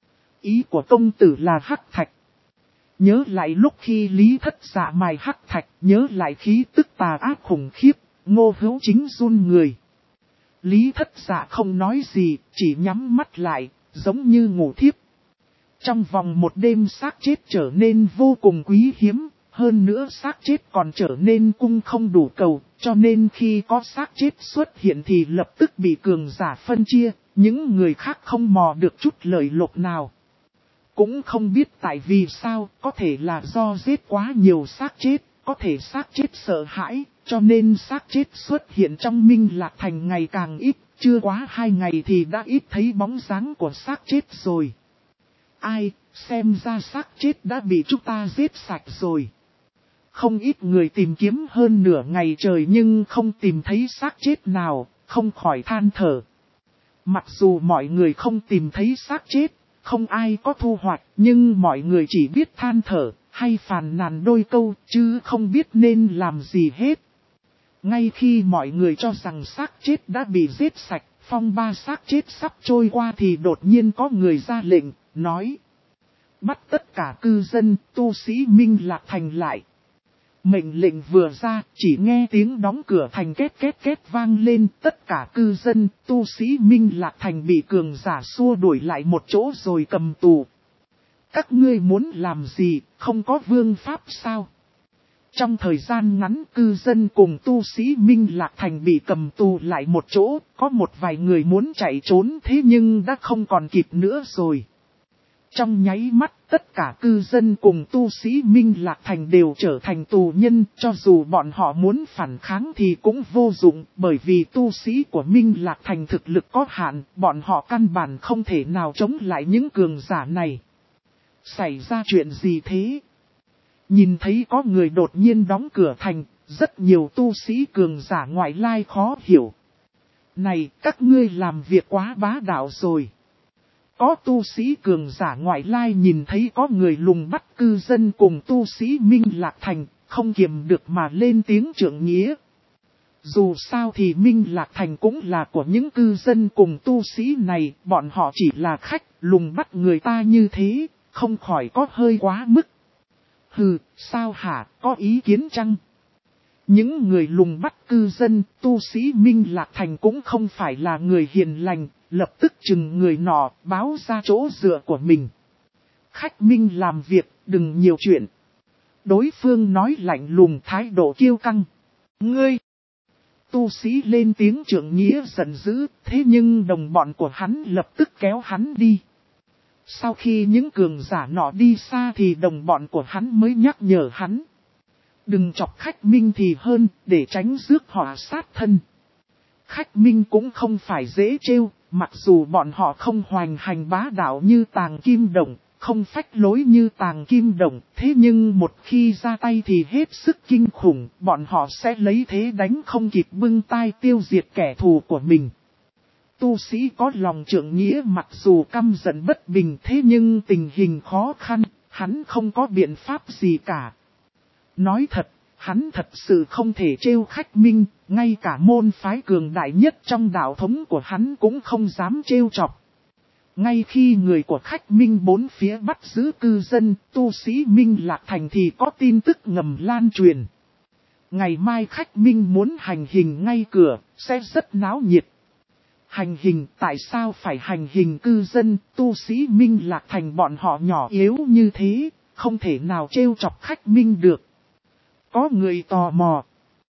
Ý của công tử là hắc thạch. Nhớ lại lúc khi Lý Thất Dạ mài hắc thạch, nhớ lại khí tức tà ác khủng khiếp, Ngô Hữu Chính run người. Lý Thất Dạ không nói gì, chỉ nhắm mắt lại, giống như ngủ thiếp. Trong vòng một đêm xác chết trở nên vô cùng quý hiếm, hơn nữa xác chết còn trở nên cung không đủ cầu, cho nên khi có xác chết xuất hiện thì lập tức bị cường giả phân chia, những người khác không mò được chút lợi lộc nào. Cũng không biết tại vì sao, có thể là do giết quá nhiều xác chết, có thể xác chết sợ hãi, cho nên xác chết xuất hiện trong Minh Lạc Thành ngày càng ít, chưa quá 2 ngày thì đã ít thấy bóng dáng của xác chết rồi. Ai, xem ra xác chết đã bị chúng ta giết sạch rồi. Không ít người tìm kiếm hơn nửa ngày trời nhưng không tìm thấy xác chết nào, không khỏi than thở. Mặc dù mọi người không tìm thấy xác chết, không ai có thu hoạch, nhưng mọi người chỉ biết than thở, hay phàn nàn đôi câu, chứ không biết nên làm gì hết. Ngay khi mọi người cho rằng xác chết đã bị giết sạch, phong ba xác chết sắp trôi qua thì đột nhiên có người ra lệnh, nói. Bắt tất cả cư dân, tu sĩ Minh Lạc Thành lại. Mệnh lệnh vừa ra, chỉ nghe tiếng đóng cửa thành két két két vang lên, tất cả cư dân, tu sĩ Minh Lạc Thành bị cường giả xua đuổi lại một chỗ rồi cầm tù. Các ngươi muốn làm gì, không có vương pháp sao? Trong thời gian ngắn cư dân cùng tu sĩ Minh Lạc Thành bị cầm tù lại một chỗ, có một vài người muốn chạy trốn thế nhưng đã không còn kịp nữa rồi. Trong nháy mắt, tất cả cư dân cùng tu sĩ Minh Lạc Thành đều trở thành tù nhân, cho dù bọn họ muốn phản kháng thì cũng vô dụng, bởi vì tu sĩ của Minh Lạc Thành thực lực có hạn, bọn họ căn bản không thể nào chống lại những cường giả này. Xảy ra chuyện gì thế? Nhìn thấy có người đột nhiên đóng cửa thành, rất nhiều tu sĩ cường giả ngoại lai khó hiểu. Này, các ngươi làm việc quá bá đạo rồi. Có tu sĩ cường giả ngoại lai nhìn thấy có người lùng bắt cư dân cùng tu sĩ Minh Lạc Thành, không kiềm được mà lên tiếng trượng nghĩa. Dù sao thì Minh Lạc Thành cũng là của những cư dân cùng tu sĩ này, bọn họ chỉ là khách, lùng bắt người ta như thế, không khỏi có hơi quá mức. Hừ, sao hả, có ý kiến chăng? Những người lùng bắt cư dân, tu sĩ Minh Lạc Thành cũng không phải là người hiền lành, lập tức chừng người nọ, báo ra chỗ dựa của mình. Khách Minh làm việc, đừng nhiều chuyện. Đối phương nói lạnh lùng thái độ kiêu căng. Ngươi! Tu sĩ lên tiếng trượng nghĩa giận dữ, thế nhưng đồng bọn của hắn lập tức kéo hắn đi. Sau khi những cường giả nọ đi xa thì đồng bọn của hắn mới nhắc nhở hắn. Đừng chọc khách Minh thì hơn, để tránh rước họa sát thân. Khách Minh cũng không phải dễ trêu, mặc dù bọn họ không hoành hành bá đạo như Tàng Kim Đồng, không phách lối như Tàng Kim Đồng, thế nhưng một khi ra tay thì hết sức kinh khủng, bọn họ sẽ lấy thế đánh không kịp bưng tay tiêu diệt kẻ thù của mình. Tu sĩ có lòng trượng nghĩa mặc dù căm giận bất bình thế nhưng tình hình khó khăn, hắn không có biện pháp gì cả. Nói thật, hắn thật sự không thể trêu khách Minh, ngay cả môn phái cường đại nhất trong đạo thống của hắn cũng không dám trêu chọc. Ngay khi người của khách Minh bốn phía bắt giữ cư dân, tu sĩ Minh Lạc Thành thì có tin tức ngầm lan truyền. Ngày mai khách Minh muốn hành hình ngay cửa, sẽ rất náo nhiệt. Hành hình, tại sao phải hành hình cư dân, tu sĩ Minh Lạc Thành bọn họ nhỏ yếu như thế, không thể nào trêu chọc khách Minh được. Có người tò mò.